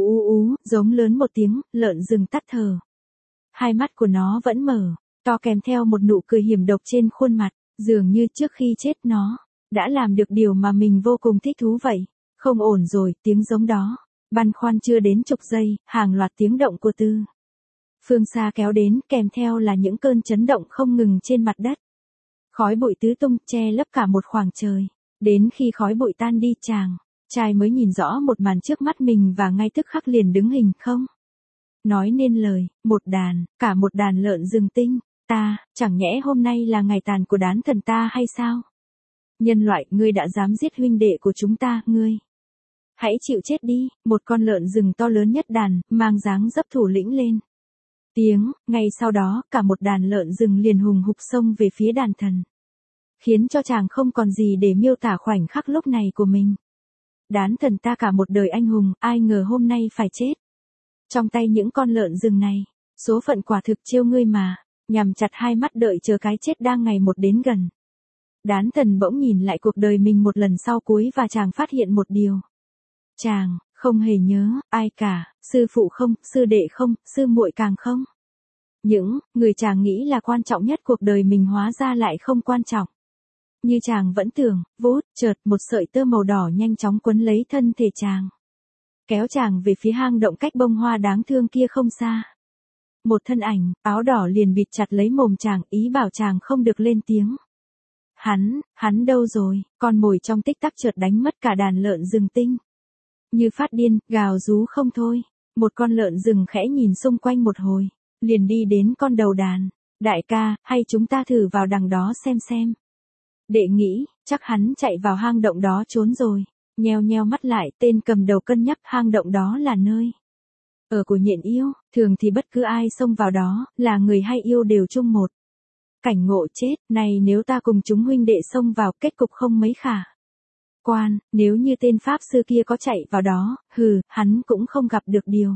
Giống lớn một tiếng, lợn rừng tắt thở. Hai mắt của nó vẫn mở, to kèm theo một nụ cười hiểm độc trên khuôn mặt, dường như trước khi chết nó đã làm được điều mà mình vô cùng thích thú vậy. Không ổn rồi, tiếng giống đó. Băn khoăn chưa đến chục giây, hàng loạt tiếng động của tư phương xa kéo đến, kèm theo là những cơn chấn động không ngừng trên mặt đất. Khói bụi tứ tung che lấp cả một khoảng trời. Đến khi khói bụi tan đi chàng trai mới nhìn rõ một màn trước mắt mình và ngay tức khắc liền đứng hình không nói nên lời, cả một đàn lợn rừng tinh. Ta, chẳng nhẽ hôm nay là ngày tàn của đán thần ta hay sao? Nhân loại, ngươi đã dám giết huynh đệ của chúng ta, ngươi. Hãy chịu chết đi, một con lợn rừng to lớn nhất đàn, mang dáng dấp thủ lĩnh lên. Ngay sau đó, cả một đàn lợn rừng liền hùng hục xông về phía đàn thần. Khiến cho chàng không còn gì để miêu tả khoảnh khắc lúc này của mình. Đán thần ta cả một đời anh hùng, ai ngờ hôm nay phải chết. Trong tay những con lợn rừng này, số phận quả thực trêu ngươi mà, nhằm chặt hai mắt đợi chờ cái chết đang ngày một đến gần. Đán thần bỗng nhìn lại cuộc đời mình một lần sau cuối và chàng phát hiện một điều. Chàng không hề nhớ ai cả, sư phụ không, sư đệ không, sư muội càng không. Những người chàng nghĩ là quan trọng nhất cuộc đời mình hóa ra lại không quan trọng. Như chàng vẫn tưởng, chợt một sợi tơ màu đỏ nhanh chóng quấn lấy thân thể chàng. Kéo chàng về phía hang động cách bông hoa đáng thương kia không xa. Một thân ảnh, áo đỏ liền bịt chặt lấy mồm chàng, ý bảo chàng không được lên tiếng. Hắn đâu rồi? Con mồi trong tích tắc chợt đánh mất cả đàn lợn rừng tinh. Như phát điên, gào rú không thôi. Một con lợn rừng khẽ nhìn xung quanh một hồi, liền đi đến con đầu đàn. Đại ca, hay chúng ta thử vào đằng đó xem. Đệ nghĩ, chắc hắn chạy vào hang động đó trốn rồi. Nheo mắt lại, tên cầm đầu cân nhắc hang động đó là nơi ở của nhện yêu, thường thì bất cứ ai xông vào đó, là người hay yêu đều chung một cảnh ngộ chết. Này nếu ta cùng chúng huynh đệ xông vào, kết cục không mấy khả quan. Nếu như tên pháp sư kia có chạy vào đó, hắn cũng không gặp được điều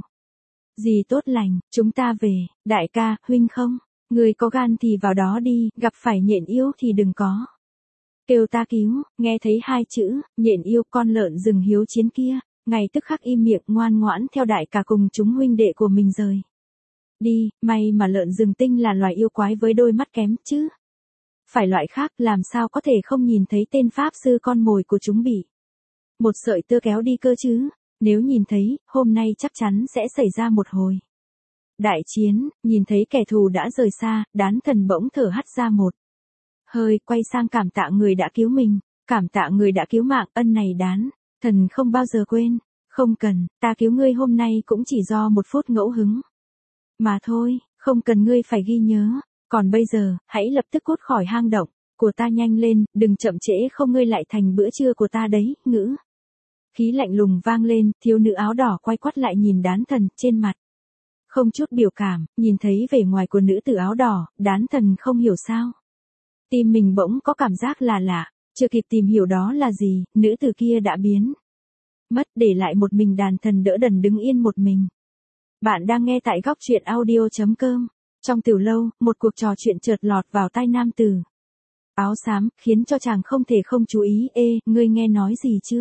gì tốt lành. Chúng ta về. Đại ca, huynh không, người có gan thì vào đó đi, gặp phải nhện yêu thì đừng có kêu ta cứu. Nghe thấy hai chữ nhện yêu, con lợn rừng hiếu chiến kia ngay tức khắc im miệng, ngoan ngoãn theo đại ca cùng chúng huynh đệ của mình rời đi. May mà lợn rừng tinh là loài yêu quái với đôi mắt kém chứ phải loại khác, làm sao có thể không nhìn thấy tên pháp sư con mồi của chúng bị một sợi tơ kéo đi cơ chứ. Nếu nhìn thấy, hôm nay chắc chắn sẽ xảy ra một hồi đại chiến. Nhìn thấy kẻ thù đã rời xa, đán thần bỗng thở hắt ra một hơi, quay sang cảm tạ người đã cứu mình, cảm tạ người đã cứu mạng. Ân này đán thần không bao giờ quên. Không cần, ta cứu ngươi hôm nay cũng chỉ do một phút ngẫu hứng mà thôi, không cần ngươi phải ghi nhớ. Còn bây giờ, hãy lập tức cút khỏi hang động của ta nhanh lên, đừng chậm trễ không ngươi lại thành bữa trưa của ta đấy. Ngữ khí lạnh lùng vang lên, thiếu nữ áo đỏ quay quắt lại nhìn đán thần, trên mặt không chút biểu cảm. Nhìn thấy vẻ ngoài của nữ tử áo đỏ, đán thần không hiểu sao tim mình bỗng có cảm giác là lạ. Chưa kịp tìm hiểu đó là gì, nữ tử kia đã biến mất, để lại một mình đàn thần đỡ đần đứng yên một mình. Bạn đang nghe tại góc truyện audio.com. Trong tiểu lâu, một cuộc trò chuyện chợt lọt vào tai nam tử áo xám, khiến cho chàng không thể không chú ý. Ngươi nghe nói gì chưa?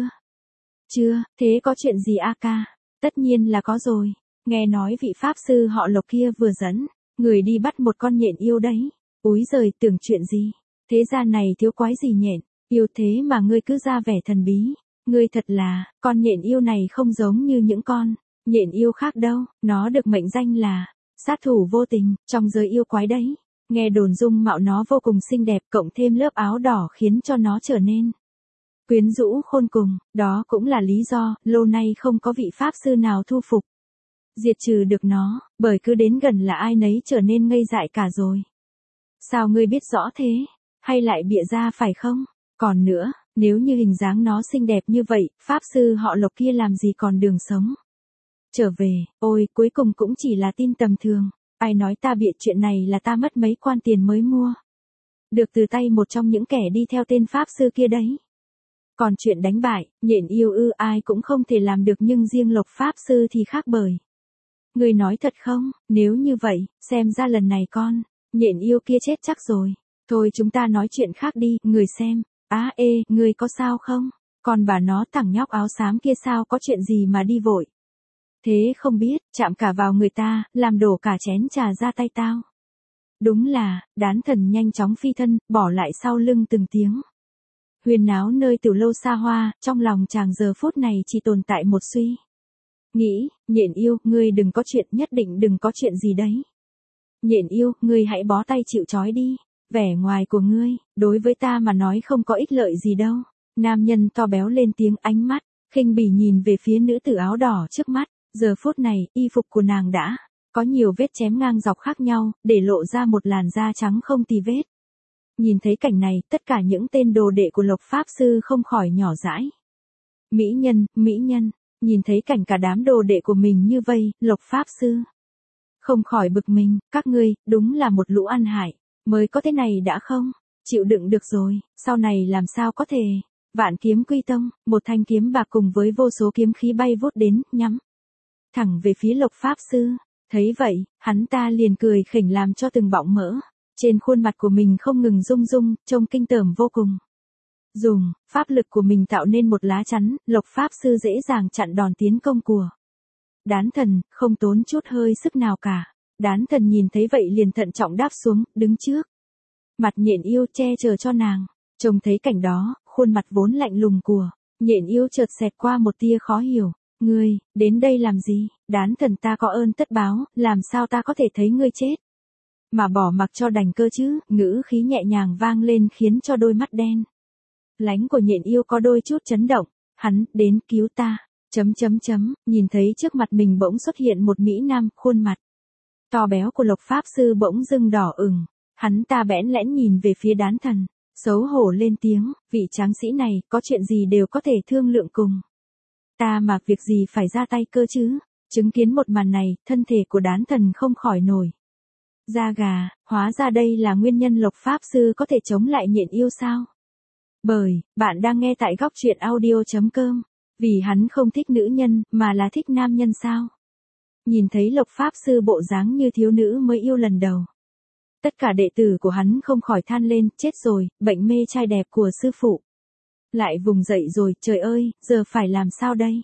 Chưa, thế có chuyện gì a ca? Tất nhiên là có rồi. Nghe nói vị pháp sư họ Lộc kia vừa dẫn người đi bắt một con nhện yêu đấy. Úi giời, tưởng chuyện gì? Thế gian này thiếu quái gì nhện yêu thế mà ngươi cứ ra vẻ thần bí. Ngươi thật là, con nhện yêu này không giống như những con nhện yêu khác đâu. Nó được mệnh danh là sát thủ vô tình trong giới yêu quái đấy. Nghe đồn dung mạo nó vô cùng xinh đẹp, cộng thêm lớp áo đỏ khiến cho nó trở nên quyến rũ khôn cùng. Đó cũng là lý do lâu nay không có vị pháp sư nào thu phục diệt trừ được nó, bởi cứ đến gần là ai nấy trở nên ngây dại cả rồi. Sao ngươi biết rõ thế? Hay lại bịa ra phải không? Còn nữa, Nếu như hình dáng nó xinh đẹp như vậy, pháp sư họ Lộc kia làm gì còn đường sống. Trở về, ôi, cuối cùng cũng chỉ là tin tầm thường. Ai nói ta bịa chuyện này là ta mất mấy quan tiền mới mua. Được từ tay một trong những kẻ đi theo tên pháp sư kia đấy. Còn chuyện đánh bại, nhện yêu ai cũng không thể làm được nhưng riêng Lộc pháp sư thì khác bời. Người nói thật không, nếu như vậy, xem ra lần này nhện yêu kia chết chắc rồi. Thôi chúng ta nói chuyện khác đi, người xem. Người có sao không? Còn bà nó thằng nhóc áo xám kia sao có chuyện gì mà đi vội? Thế không biết, chạm cả vào người ta, làm đổ cả chén trà ra tay tao. Đúng là, đán thần nhanh chóng phi thân, bỏ lại sau lưng từng tiếng. Huyên náo nơi tiểu lâu xa hoa, trong lòng chàng giờ phút này chỉ tồn tại một suy. Nghĩ, nhện yêu, ngươi đừng có chuyện, nhất định đừng có chuyện gì đấy. Nhện yêu, ngươi hãy bó tay chịu trói đi. Vẻ ngoài của ngươi, đối với ta mà nói không có ích lợi gì đâu. Nam nhân to béo lên tiếng, ánh mắt khinh bỉ nhìn về phía nữ tử áo đỏ trước mắt. Giờ phút này, y phục của nàng đã có nhiều vết chém ngang dọc khác nhau, để lộ ra một làn da trắng không tì vết. Nhìn thấy cảnh này, tất cả những tên đồ đệ của Lộc pháp sư không khỏi nhỏ dãi. Mỹ nhân, nhìn thấy cảnh cả đám đồ đệ của mình như vây, Lộc pháp sư không khỏi bực mình, các ngươi, đúng là một lũ ăn hại, mới có thế này đã không? Chịu đựng được rồi, sau này làm sao có thể? Vạn kiếm quy tông, một thanh kiếm bạc cùng với vô số kiếm khí bay vút đến, nhắm thẳng về phía Lộc pháp sư. Thấy vậy, hắn ta liền cười khỉnh làm cho từng bọng mỡ trên khuôn mặt của mình không ngừng rung rung, trông kinh tởm vô cùng. Dùng pháp lực của mình tạo nên một lá chắn, Lộc pháp sư dễ dàng chặn đòn tiến công của đán thần, không tốn chút hơi sức nào cả. Đán thần nhìn thấy vậy liền thận trọng đáp xuống, đứng trước mặt nhện yêu che chở cho nàng. Trông thấy cảnh đó, khuôn mặt vốn lạnh lùng của nhện yêu chợt xẹt qua một tia khó hiểu. Ngươi, đến đây làm gì? Đán thần ta có ơn tất báo, làm sao ta có thể thấy ngươi chết mà bỏ mặc cho đành cơ chứ? Ngữ khí nhẹ nhàng vang lên khiến cho đôi mắt đen lánh của nhện yêu có đôi chút chấn động. Hắn, đến cứu ta. Nhìn thấy trước mặt mình bỗng xuất hiện một mỹ nam, khuôn mặt to béo của Lộc pháp sư bỗng dưng đỏ ửng. Hắn ta bẽn lẽn nhìn về phía đán thần, xấu hổ lên tiếng, vị tráng sĩ này, có chuyện gì đều có thể thương lượng cùng ta mà, việc gì phải ra tay cơ chứ? Chứng kiến một màn này, thân thể của đán thần không khỏi nổi da gà. Hóa ra đây là nguyên nhân Lộc pháp sư có thể chống lại nhện yêu sao? Bởi, bạn đang nghe tại góc truyện audio.com. Vì hắn không thích nữ nhân, mà là thích nam nhân sao? Nhìn thấy Lộc pháp sư bộ dáng như thiếu nữ mới yêu lần đầu, tất cả đệ tử của hắn không khỏi than lên, chết rồi, bệnh mê trai đẹp của sư phụ lại vùng dậy rồi, trời ơi, giờ phải làm sao đây?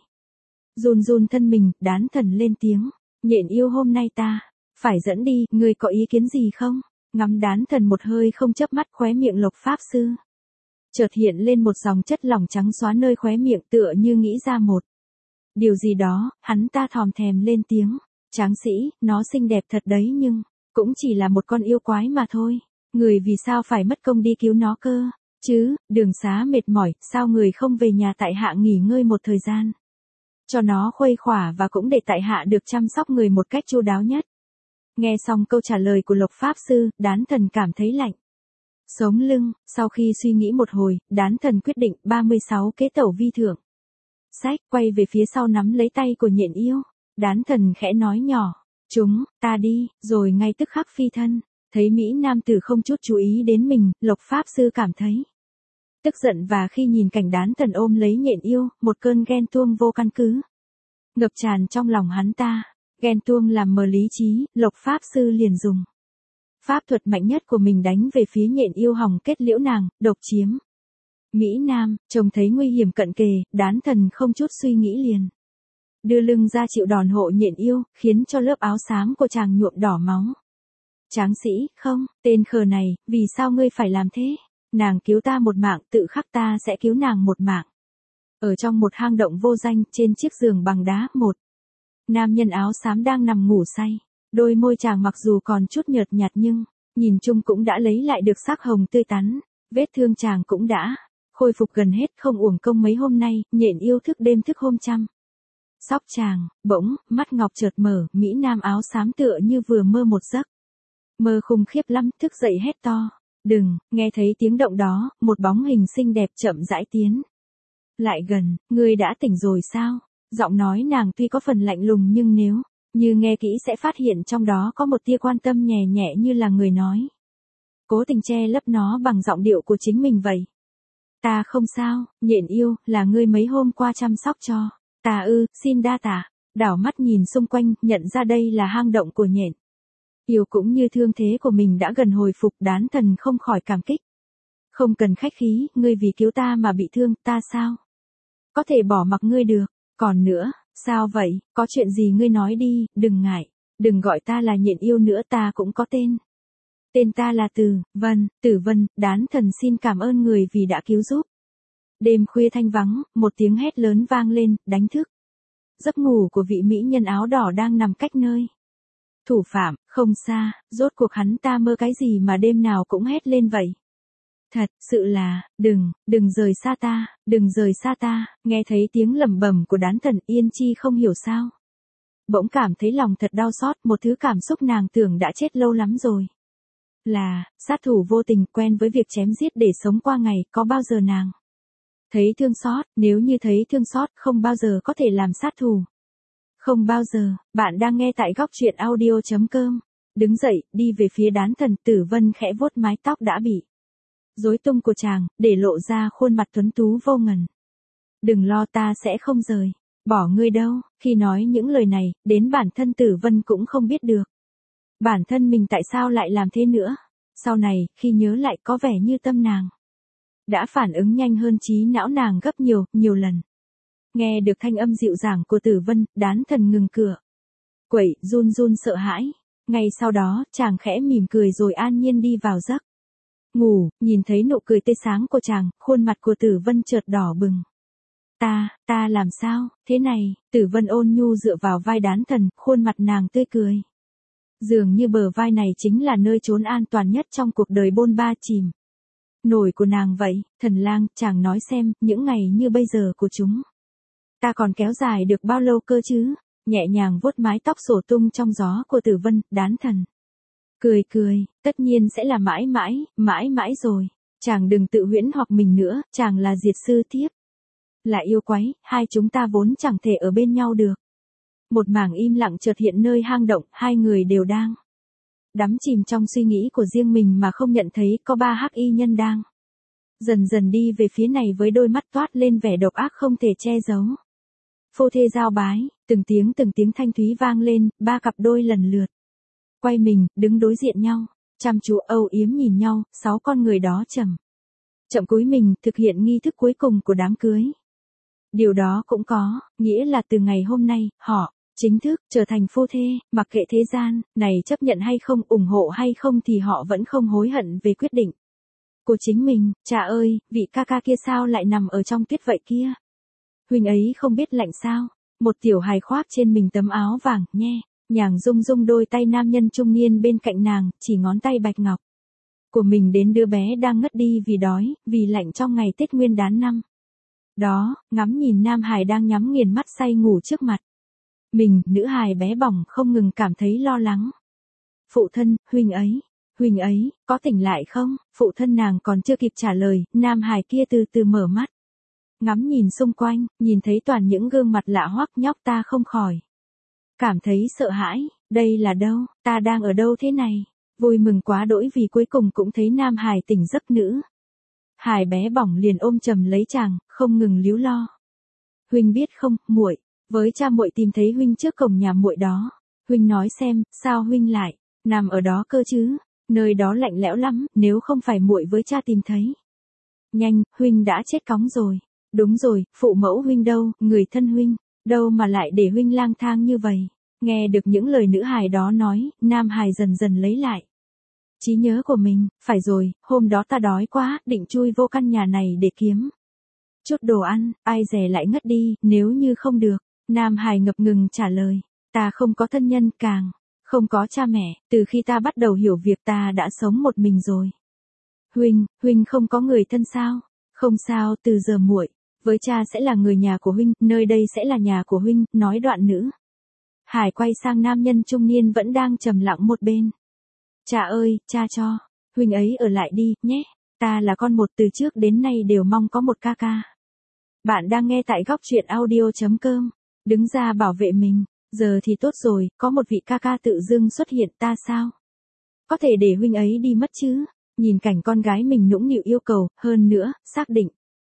Run run thân mình, đán thần lên tiếng, nhện yêu hôm nay ta phải dẫn đi, ngươi có ý kiến gì không? Ngắm đán thần một hơi không chớp mắt, khóe miệng Lộc pháp sư chợt hiện lên một dòng chất lỏng trắng xóa nơi khóe miệng, tựa như nghĩ ra một điều gì đó. Hắn ta thòm thèm lên tiếng, tráng sĩ, nó xinh đẹp thật đấy nhưng cũng chỉ là một con yêu quái mà thôi. Người vì sao phải mất công đi cứu nó cơ chứ? Đường xá mệt mỏi, sao người không về nhà tại hạ nghỉ ngơi một thời gian cho nó khuây khỏa, và cũng để tại hạ được chăm sóc người một cách chu đáo nhất. Nghe xong câu trả lời của Lộc pháp sư, đán thần cảm thấy lạnh sống lưng. Sau khi suy nghĩ một hồi, đán thần quyết định 36 kế tẩu vi thượng. Sách, quay về phía sau nắm lấy tay của nhện yêu. Đán thần khẽ nói nhỏ, chúng ta đi, rồi ngay tức khắc phi thân. Thấy Mỹ nam tử không chút chú ý đến mình, Lộc pháp sư cảm thấy tức giận, và khi nhìn cảnh đán thần ôm lấy nhện yêu, một cơn ghen tuông vô căn cứ ngập tràn trong lòng hắn ta. Ghen tuông làm mờ lý trí, Lộc pháp sư liền dùng pháp thuật mạnh nhất của mình đánh về phía nhện yêu, hòng kết liễu nàng, độc chiếm Mỹ nam. Trông thấy nguy hiểm cận kề, đán thần không chút suy nghĩ liền đưa lưng ra chịu đòn hộ nhện yêu, khiến cho lớp áo xám của chàng nhuộm đỏ máu. Tráng sĩ, không, tên khờ này, vì sao ngươi phải làm thế? Nàng cứu ta một mạng, tự khắc ta sẽ cứu nàng một mạng. Ở trong một hang động vô danh, trên chiếc giường bằng đá, một nam nhân áo xám đang nằm ngủ say. Đôi môi chàng mặc dù còn chút nhợt nhạt nhưng nhìn chung cũng đã lấy lại được sắc hồng tươi tắn. Vết thương chàng cũng đã khôi phục gần hết, không uổng công mấy hôm nay, nhện yêu thức đêm thức hôm chăm sóc chàng. Bỗng, mắt ngọc chợt mở, Mỹ nam áo xám tựa như vừa mơ một giấc mơ khủng khiếp lắm, thức dậy hét to. Đừng, nghe thấy tiếng động đó, một bóng hình xinh đẹp chậm rãi tiến lại gần, ngươi đã tỉnh rồi sao? Giọng nói nàng tuy có phần lạnh lùng nhưng nếu như nghe kỹ sẽ phát hiện trong đó có một tia quan tâm nhẹ nhẹ như là người nói. Cố tình che lấp nó bằng giọng điệu của chính mình vậy. Ta không sao, Nhện yêu, là ngươi mấy hôm qua chăm sóc cho. Ta xin đa tạ. Đảo mắt nhìn xung quanh, nhận ra đây là hang động của Nhện yêu cũng như thương thế của mình đã gần hồi phục, Đán Thần không khỏi cảm kích. Không cần khách khí, ngươi vì cứu ta mà bị thương, ta sao có thể bỏ mặc ngươi được. Còn nữa, sao vậy, có chuyện gì ngươi nói đi, đừng ngại, đừng gọi ta là Nhện yêu nữa, ta cũng có tên. Tên ta là Tử Vân, Đán Thần xin cảm ơn người vì đã cứu giúp. Đêm khuya thanh vắng, một tiếng hét lớn vang lên, đánh thức giấc ngủ của vị mỹ nhân áo đỏ đang nằm cách nơi thủ phạm không xa. Rốt cuộc hắn ta mơ cái gì mà đêm nào cũng hét lên vậy? Thật sự là, đừng rời xa ta, đừng rời xa ta. Nghe thấy tiếng lẩm bẩm của Đán Thần, Yên Chi không hiểu sao bỗng cảm thấy lòng thật đau xót, một thứ cảm xúc nàng tưởng đã chết lâu lắm rồi. Là sát thủ vô tình, quen với việc chém giết để sống qua ngày, có bao giờ nàng thấy thương xót? Nếu như thấy thương xót, không bao giờ có thể làm sát thủ. Không bao giờ. Bạn đang nghe tại góc truyện audio.com. Đứng dậy, đi về phía Đán Thần. Tử Vân khẽ vuốt mái tóc đã bị rối tung của chàng, để lộ ra khuôn mặt tuấn tú vô ngần. Đừng lo, ta sẽ không rời bỏ ngươi đâu. Khi nói những lời này, đến bản thân Tử Vân cũng không biết được bản thân mình tại sao lại làm thế nữa. Sau này, khi nhớ lại có vẻ như tâm nàng đã phản ứng nhanh hơn trí não nàng gấp nhiều lần. Nghe được thanh âm dịu dàng của Tử Vân, Đán Thần ngừng cửa quậy, run run sợ hãi. Ngay sau đó, chàng khẽ mỉm cười rồi an nhiên đi vào giấc ngủ. Nhìn thấy nụ cười tươi sáng của chàng, khuôn mặt của Tử Vân chợt đỏ bừng. Ta làm sao, thế này? Tử Vân ôn nhu dựa vào vai Đán Thần, khuôn mặt nàng tươi cười. Dường như bờ vai này chính là nơi trốn an toàn nhất trong cuộc đời bôn ba chìm nổi của nàng vậy. Thần lang, chàng nói xem, những ngày như bây giờ của chúng ta còn kéo dài được bao lâu cơ chứ? Nhẹ nhàng vuốt mái tóc xổ tung trong gió của Tử Vân, Đán Thần cười, tất nhiên sẽ là mãi mãi rồi. Chàng đừng tự huyễn hoặc mình nữa, chàng là diệt sư thiếp, là yêu quái, hai chúng ta vốn chẳng thể ở bên nhau được. Một mảng im lặng chợt hiện nơi hang động, hai người đều đang đắm chìm trong suy nghĩ của riêng mình mà không nhận thấy có ba hắc y nhân đang dần dần đi về phía này với đôi mắt toát lên vẻ độc ác không thể che giấu. Phô thê giao bái, từng tiếng thanh thúy vang lên, ba cặp đôi lần lượt quay mình, đứng đối diện nhau, chăm chú âu yếm nhìn nhau. 6 con người đó chậm cúi mình, thực hiện nghi thức cuối cùng của đám cưới. Điều đó cũng có nghĩa là từ ngày hôm nay, họ chính thức trở thành phu thê. Mặc kệ thế gian này chấp nhận hay không, ủng hộ hay không, thì họ vẫn không hối hận về quyết định của chính mình. Chà ơi, vị ca ca kia sao lại nằm ở trong tuyết vậy kia? Huynh ấy không biết lạnh sao? Một tiểu hài khoác trên mình tấm áo vàng nhẹ nhàng rung đôi tay nam nhân trung niên bên cạnh nàng, chỉ ngón tay bạch ngọc của mình đến đứa bé đang ngất đi vì đói, vì lạnh trong ngày Tết Nguyên Đán năm đó. Ngắm nhìn nam hài đang nhắm nghiền mắt say ngủ trước mặt mình, nữ hài bé bỏng không ngừng cảm thấy lo lắng. Phụ thân, huynh ấy, có tỉnh lại không? Phụ thân nàng còn chưa kịp trả lời, nam hài kia từ từ mở mắt. Ngắm nhìn xung quanh, nhìn thấy toàn những gương mặt lạ hoắc, nhóc ta không khỏi cảm thấy sợ hãi. Đây là đâu? Ta đang ở đâu thế này? Vui mừng quá đỗi vì cuối cùng cũng thấy nam hài tỉnh giấc. Nữ hài bé bỏng liền ôm chầm lấy chàng, không ngừng líu lo. Huynh biết không, muội với cha muội tìm thấy huynh trước cổng nhà muội đó. Huynh nói xem, sao huynh lại nằm ở đó cơ chứ? Nơi đó lạnh lẽo lắm, nếu không phải muội với cha tìm thấy. Nhanh, huynh đã chết cóng rồi. Đúng rồi, phụ mẫu huynh đâu, người thân huynh đâu mà lại để huynh lang thang như vậy? Nghe được những lời nữ hài đó nói, nam hài dần dần lấy lại trí nhớ của mình. Phải rồi, hôm đó ta đói quá, định chui vô căn nhà này để kiếm chút đồ ăn, ai dè lại ngất đi. Nếu như không được, nam hài ngập ngừng trả lời, ta không có thân nhân, càng không có cha mẹ. Từ khi ta bắt đầu hiểu việc, ta đã sống một mình rồi. Huynh không có người thân sao? Không sao, từ giờ muội với cha sẽ là người nhà của huynh, nơi đây sẽ là nhà của huynh. Nói đoạn nữ hài quay sang nam nhân trung niên vẫn đang trầm lặng một bên. Cha ơi, cha cho Huynh ấy ở lại đi, nhé. Ta là con một từ trước đến nay đều mong có một ca ca. Bạn đang nghe tại góc truyện audio.com. Đứng ra bảo vệ mình. Giờ thì tốt rồi, có một vị ca ca tự dưng xuất hiện ta sao? Có thể để huynh ấy đi mất chứ? Nhìn cảnh con gái mình nũng nịu yêu cầu, hơn nữa, xác định.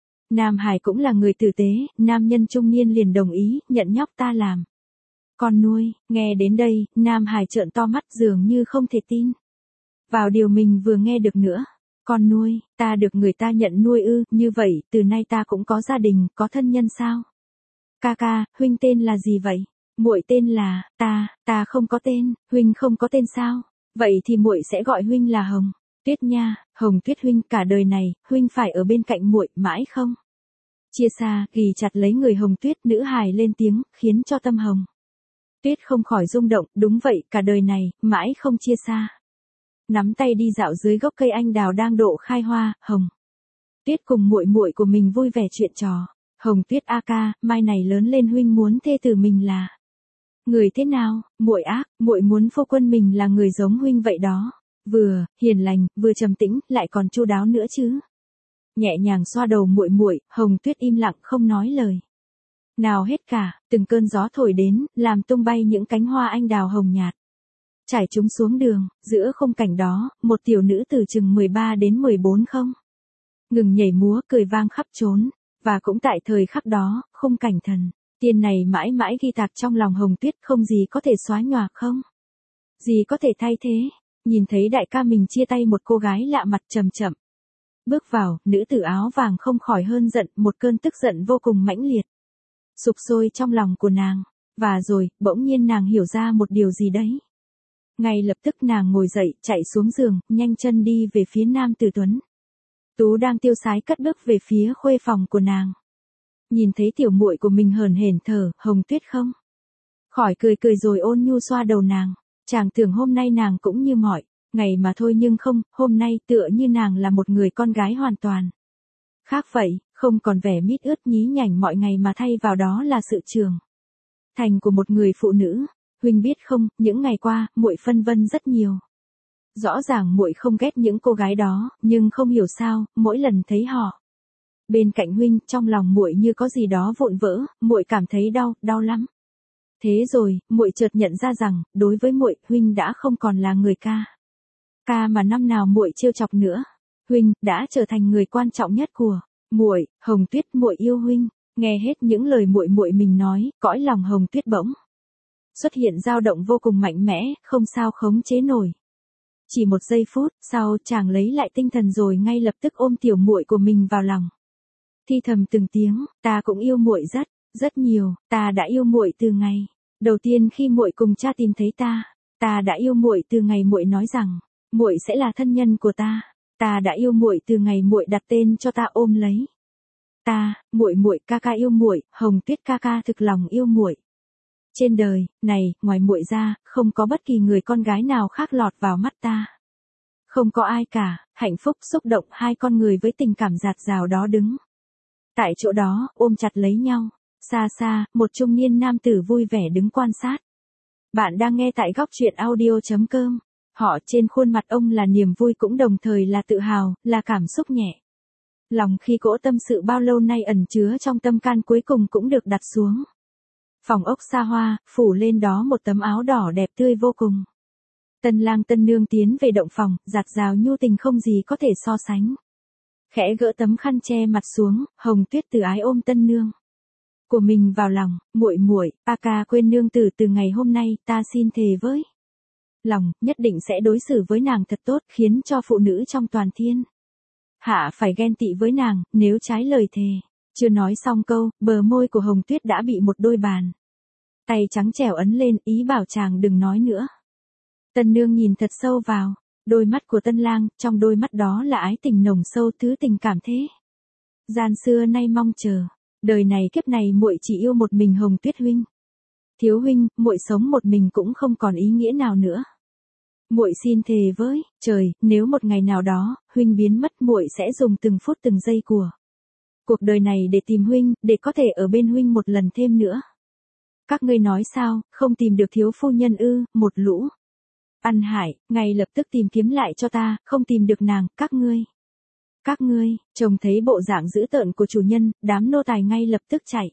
Nam Hải cũng là người tử tế, nam nhân trung niên liền đồng ý, nhận nhóc ta làm. Con nuôi, nghe đến đây, Nam Hải trợn to mắt dường như không thể tin. Vào điều mình vừa nghe được nữa. Con nuôi, ta được người ta nhận nuôi ư, như vậy, từ nay ta cũng có gia đình, có thân nhân sao? Ca ca, huynh tên là gì vậy? Muội tên là, ta không có tên, huynh không có tên sao? Vậy thì muội sẽ gọi huynh là Hồng Tuyết nha, Hồng Tuyết huynh, cả đời này, huynh phải ở bên cạnh muội mãi không? Chia xa, ghì chặt lấy người Hồng Tuyết, nữ hài lên tiếng, khiến cho tâm Hồng Tuyết không khỏi rung động, đúng vậy, cả đời này, mãi không chia xa. Nắm tay đi dạo dưới gốc cây anh đào đang độ khai hoa, Hồng Tuyết cùng muội muội của mình vui vẻ chuyện trò. Hồng Tuyết a ca, mai này lớn lên huynh muốn thê tử mình là người thế nào? Muội ác, muội muốn phu quân mình là người giống huynh vậy đó. Vừa hiền lành, vừa trầm tĩnh, lại còn chu đáo nữa chứ. Nhẹ nhàng xoa đầu muội muội, Hồng Tuyết im lặng không nói lời nào hết cả. Từng cơn gió thổi đến, làm tung bay những cánh hoa anh đào hồng nhạt. Trải chúng xuống đường, giữa khung cảnh đó, một tiểu nữ từ chừng 13 đến 14 không ngừng nhảy múa cười vang khắp trốn. Và cũng tại thời khắc đó, khung cảnh thần tiên này mãi mãi ghi tạc trong lòng Hồng Tuyết, không gì có thể xóa nhòa, không gì có thể thay thế. Nhìn thấy đại ca mình chia tay một cô gái lạ mặt, chậm chậm bước vào, nữ tử áo vàng không khỏi hơn giận, một cơn tức giận vô cùng mãnh liệt sục sôi trong lòng của nàng. Và rồi, bỗng nhiên nàng hiểu ra một điều gì đấy. Ngay lập tức nàng ngồi dậy, chạy xuống giường, nhanh chân đi về phía nam tử tuấn tú đang tiêu sái cất bước về phía khuê phòng của nàng. Nhìn thấy tiểu muội của mình hờn hển thở, Hồng Tuyết không khỏi cười cười rồi ôn nhu xoa đầu nàng. Chàng tưởng hôm nay nàng cũng như mọi ngày mà thôi, nhưng không, hôm nay tựa như nàng là một người con gái hoàn toàn khác vậy, không còn vẻ mít ướt nhí nhảnh mọi ngày mà thay vào đó là sự trưởng thành của một người phụ nữ. Huynh biết không, những ngày qua, muội phân vân rất nhiều. Rõ ràng muội không ghét những cô gái đó, nhưng không hiểu sao, mỗi lần thấy họ bên cạnh huynh, trong lòng muội như có gì đó vụn vỡ, muội cảm thấy đau lắm. Thế rồi, muội chợt nhận ra rằng, đối với muội, huynh đã không còn là người ca mà năm nào muội trêu chọc nữa. Huynh đã trở thành người quan trọng nhất của muội. Hồng Tuyết, muội yêu huynh. Nghe hết những lời muội mình nói, cõi lòng Hồng Tuyết bỗng xuất hiện dao động vô cùng mạnh mẽ, không sao khống chế nổi. Chỉ một giây phút sau, chàng lấy lại tinh thần rồi ngay lập tức ôm tiểu muội của mình vào lòng. Thi thầm từng tiếng, ta cũng yêu muội rất nhiều, ta đã yêu muội từ ngày đầu tiên khi muội cùng cha tìm thấy ta. Ta đã yêu muội từ ngày muội nói rằng muội sẽ là thân nhân của ta. Ta đã yêu muội từ ngày muội đặt tên cho ta ôm lấy ta. Muội ca ca yêu muội, Hồng Tuyết ca ca thực lòng yêu muội. Trên đời này, ngoài muội ra, không có bất kỳ người con gái nào khác lọt vào mắt ta. Không có ai cả. Hạnh phúc xúc động hai con người với tình cảm dạt dào đó đứng tại chỗ đó, ôm chặt lấy nhau. Xa xa, một trung niên nam tử vui vẻ đứng quan sát. Bạn đang nghe tại góc truyện audio.com. Họ trên khuôn mặt ông là niềm vui cũng đồng thời là tự hào, là cảm xúc nhẹ lòng khi cỗ tâm sự bao lâu nay ẩn chứa trong tâm can cuối cùng cũng được đặt xuống. Phòng ốc xa hoa, phủ lên đó một tấm áo đỏ đẹp tươi vô cùng. Tân lang tân nương tiến về động phòng, dạt dào nhu tình không gì có thể so sánh. Khẽ gỡ tấm khăn che mặt xuống, Hồng Tuyết từ ái ôm tân nương của mình vào lòng. Muội, a ca quên nương tử, từ ngày hôm nay, ta xin thề với lòng, nhất định sẽ đối xử với nàng thật tốt, khiến cho phụ nữ trong toàn thiên hạ phải ghen tị với nàng, nếu trái lời thề. Chưa nói xong câu, bờ môi của Hồng Tuyết đã bị một đôi bàn tay trắng trẻo ấn lên, ý bảo chàng đừng nói nữa. Tân nương nhìn thật sâu vào đôi mắt của tân lang, trong đôi mắt đó là ái tình nồng sâu, thứ tình cảm thế gian xưa nay mong chờ. Đời này kiếp này muội chỉ yêu một mình Hồng Tuyết huynh. Thiếu huynh, muội sống một mình cũng không còn ý nghĩa nào nữa. Muội xin thề với trời, nếu một ngày nào đó huynh biến mất, muội sẽ dùng từng phút từng giây của cuộc đời này để tìm huynh, để có thể ở bên huynh một lần thêm nữa. Các ngươi nói sao, không tìm được thiếu phu nhân ư? Một lũ Ăn hại, ngay lập tức tìm kiếm lại cho ta, không tìm được nàng, các ngươi, trông thấy bộ dạng dữ tợn của chủ nhân, đám nô tài ngay lập tức chạy.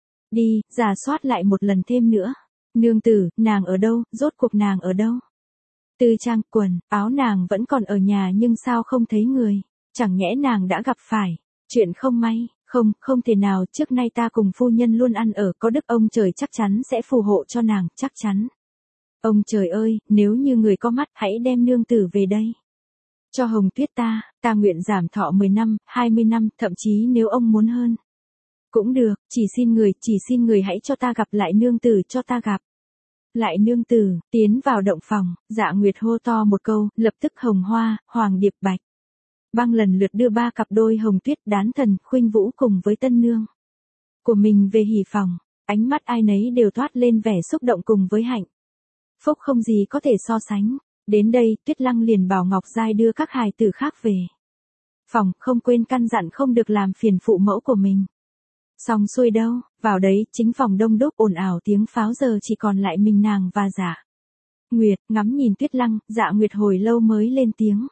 Đi, rà soát lại một lần thêm nữa. Nương tử, nàng ở đâu, rốt cuộc nàng ở đâu? Tư trang, quần, áo nàng vẫn còn ở nhà nhưng sao không thấy người? Chẳng nhẽ nàng đã gặp phải chuyện không may? Không thể nào, trước nay ta cùng phu nhân luôn ăn ở có đức, ông trời chắc chắn sẽ phù hộ cho nàng, chắc chắn. Ông trời ơi, nếu như người có mắt, hãy đem nương tử về đây. Cho Hồng Tuyết ta nguyện giảm thọ 10 năm, 20 năm, thậm chí nếu ông muốn hơn. Cũng được, chỉ xin người hãy cho ta gặp lại nương tử, cho ta gặp lại nương tử. Tiến vào động phòng, Dạ Nguyệt hô to một câu, lập tức Hồng Hoa, Hoàng Điệp, Bạch Băng lần lượt đưa 3 cặp đôi Hồng Tuyết, Đán Thần, Khuynh Vũ cùng với tân nương của mình về hỉ phòng. Ánh mắt ai nấy đều toát lên vẻ xúc động cùng với hạnh phúc không gì có thể so sánh. Đến đây, Tuyết Lăng liền bảo Ngọc Giai đưa các hài tử khác về phòng, không quên căn dặn không được làm phiền phụ mẫu của mình. Xong xuôi đâu, vào đấy, chính phòng đông đúc ồn ào tiếng pháo, giờ chỉ còn lại mình nàng và Dạ Nguyệt. Ngắm nhìn Tuyết Lăng, Dạ Nguyệt hồi lâu mới lên tiếng.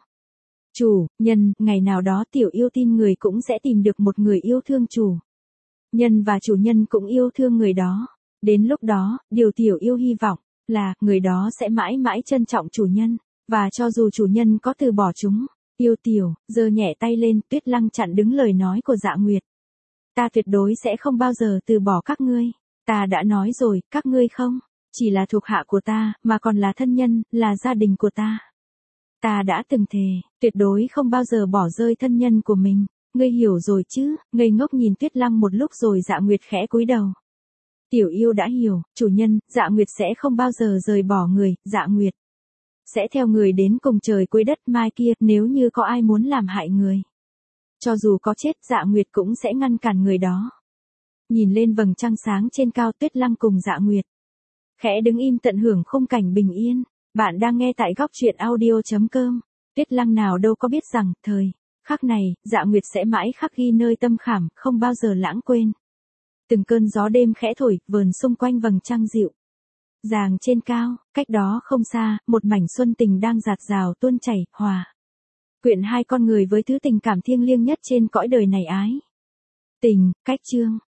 Chủ nhân, ngày nào đó tiểu yêu tin người cũng sẽ tìm được một người yêu thương chủ nhân và chủ nhân cũng yêu thương người đó. Đến lúc đó, điều tiểu yêu hy vọng là người đó sẽ mãi mãi trân trọng chủ nhân, và cho dù chủ nhân có từ bỏ chúng. Yêu tiểu, giơ nhẹ tay lên, Tuyết Lăng chặn đứng lời nói của Dạ Nguyệt. Ta tuyệt đối sẽ không bao giờ từ bỏ các ngươi. Ta đã nói rồi, các ngươi không chỉ là thuộc hạ của ta, mà còn là thân nhân, là gia đình của ta. Ta đã từng thề, tuyệt đối không bao giờ bỏ rơi thân nhân của mình. Ngươi hiểu rồi chứ? Ngây ngốc nhìn Tuyết Lăng một lúc rồi Dạ Nguyệt khẽ cúi đầu. Tiểu yêu đã hiểu, chủ nhân, Dạ Nguyệt sẽ không bao giờ rời bỏ người, Dạ Nguyệt sẽ theo người đến cùng trời cuối đất mai kia, nếu như có ai muốn làm hại người. Cho dù có chết, Dạ Nguyệt cũng sẽ ngăn cản người đó. Nhìn lên vầng trăng sáng trên cao, Tuyết Lăng cùng Dạ Nguyệt khẽ đứng im tận hưởng khung cảnh bình yên. Bạn đang nghe tại góc truyện audio.com. Tuyết Lăng nào đâu có biết rằng, thời khắc này, Dạ Nguyệt sẽ mãi khắc ghi nơi tâm khảm, không bao giờ lãng quên. Từng cơn gió đêm khẽ thổi, vờn xung quanh vầng trăng dịu dàng trên cao, cách đó không xa, một mảnh xuân tình đang dạt dào tuôn chảy, hòa quyện hai con người với thứ tình cảm thiêng liêng nhất trên cõi đời này, ái tình. Cách chương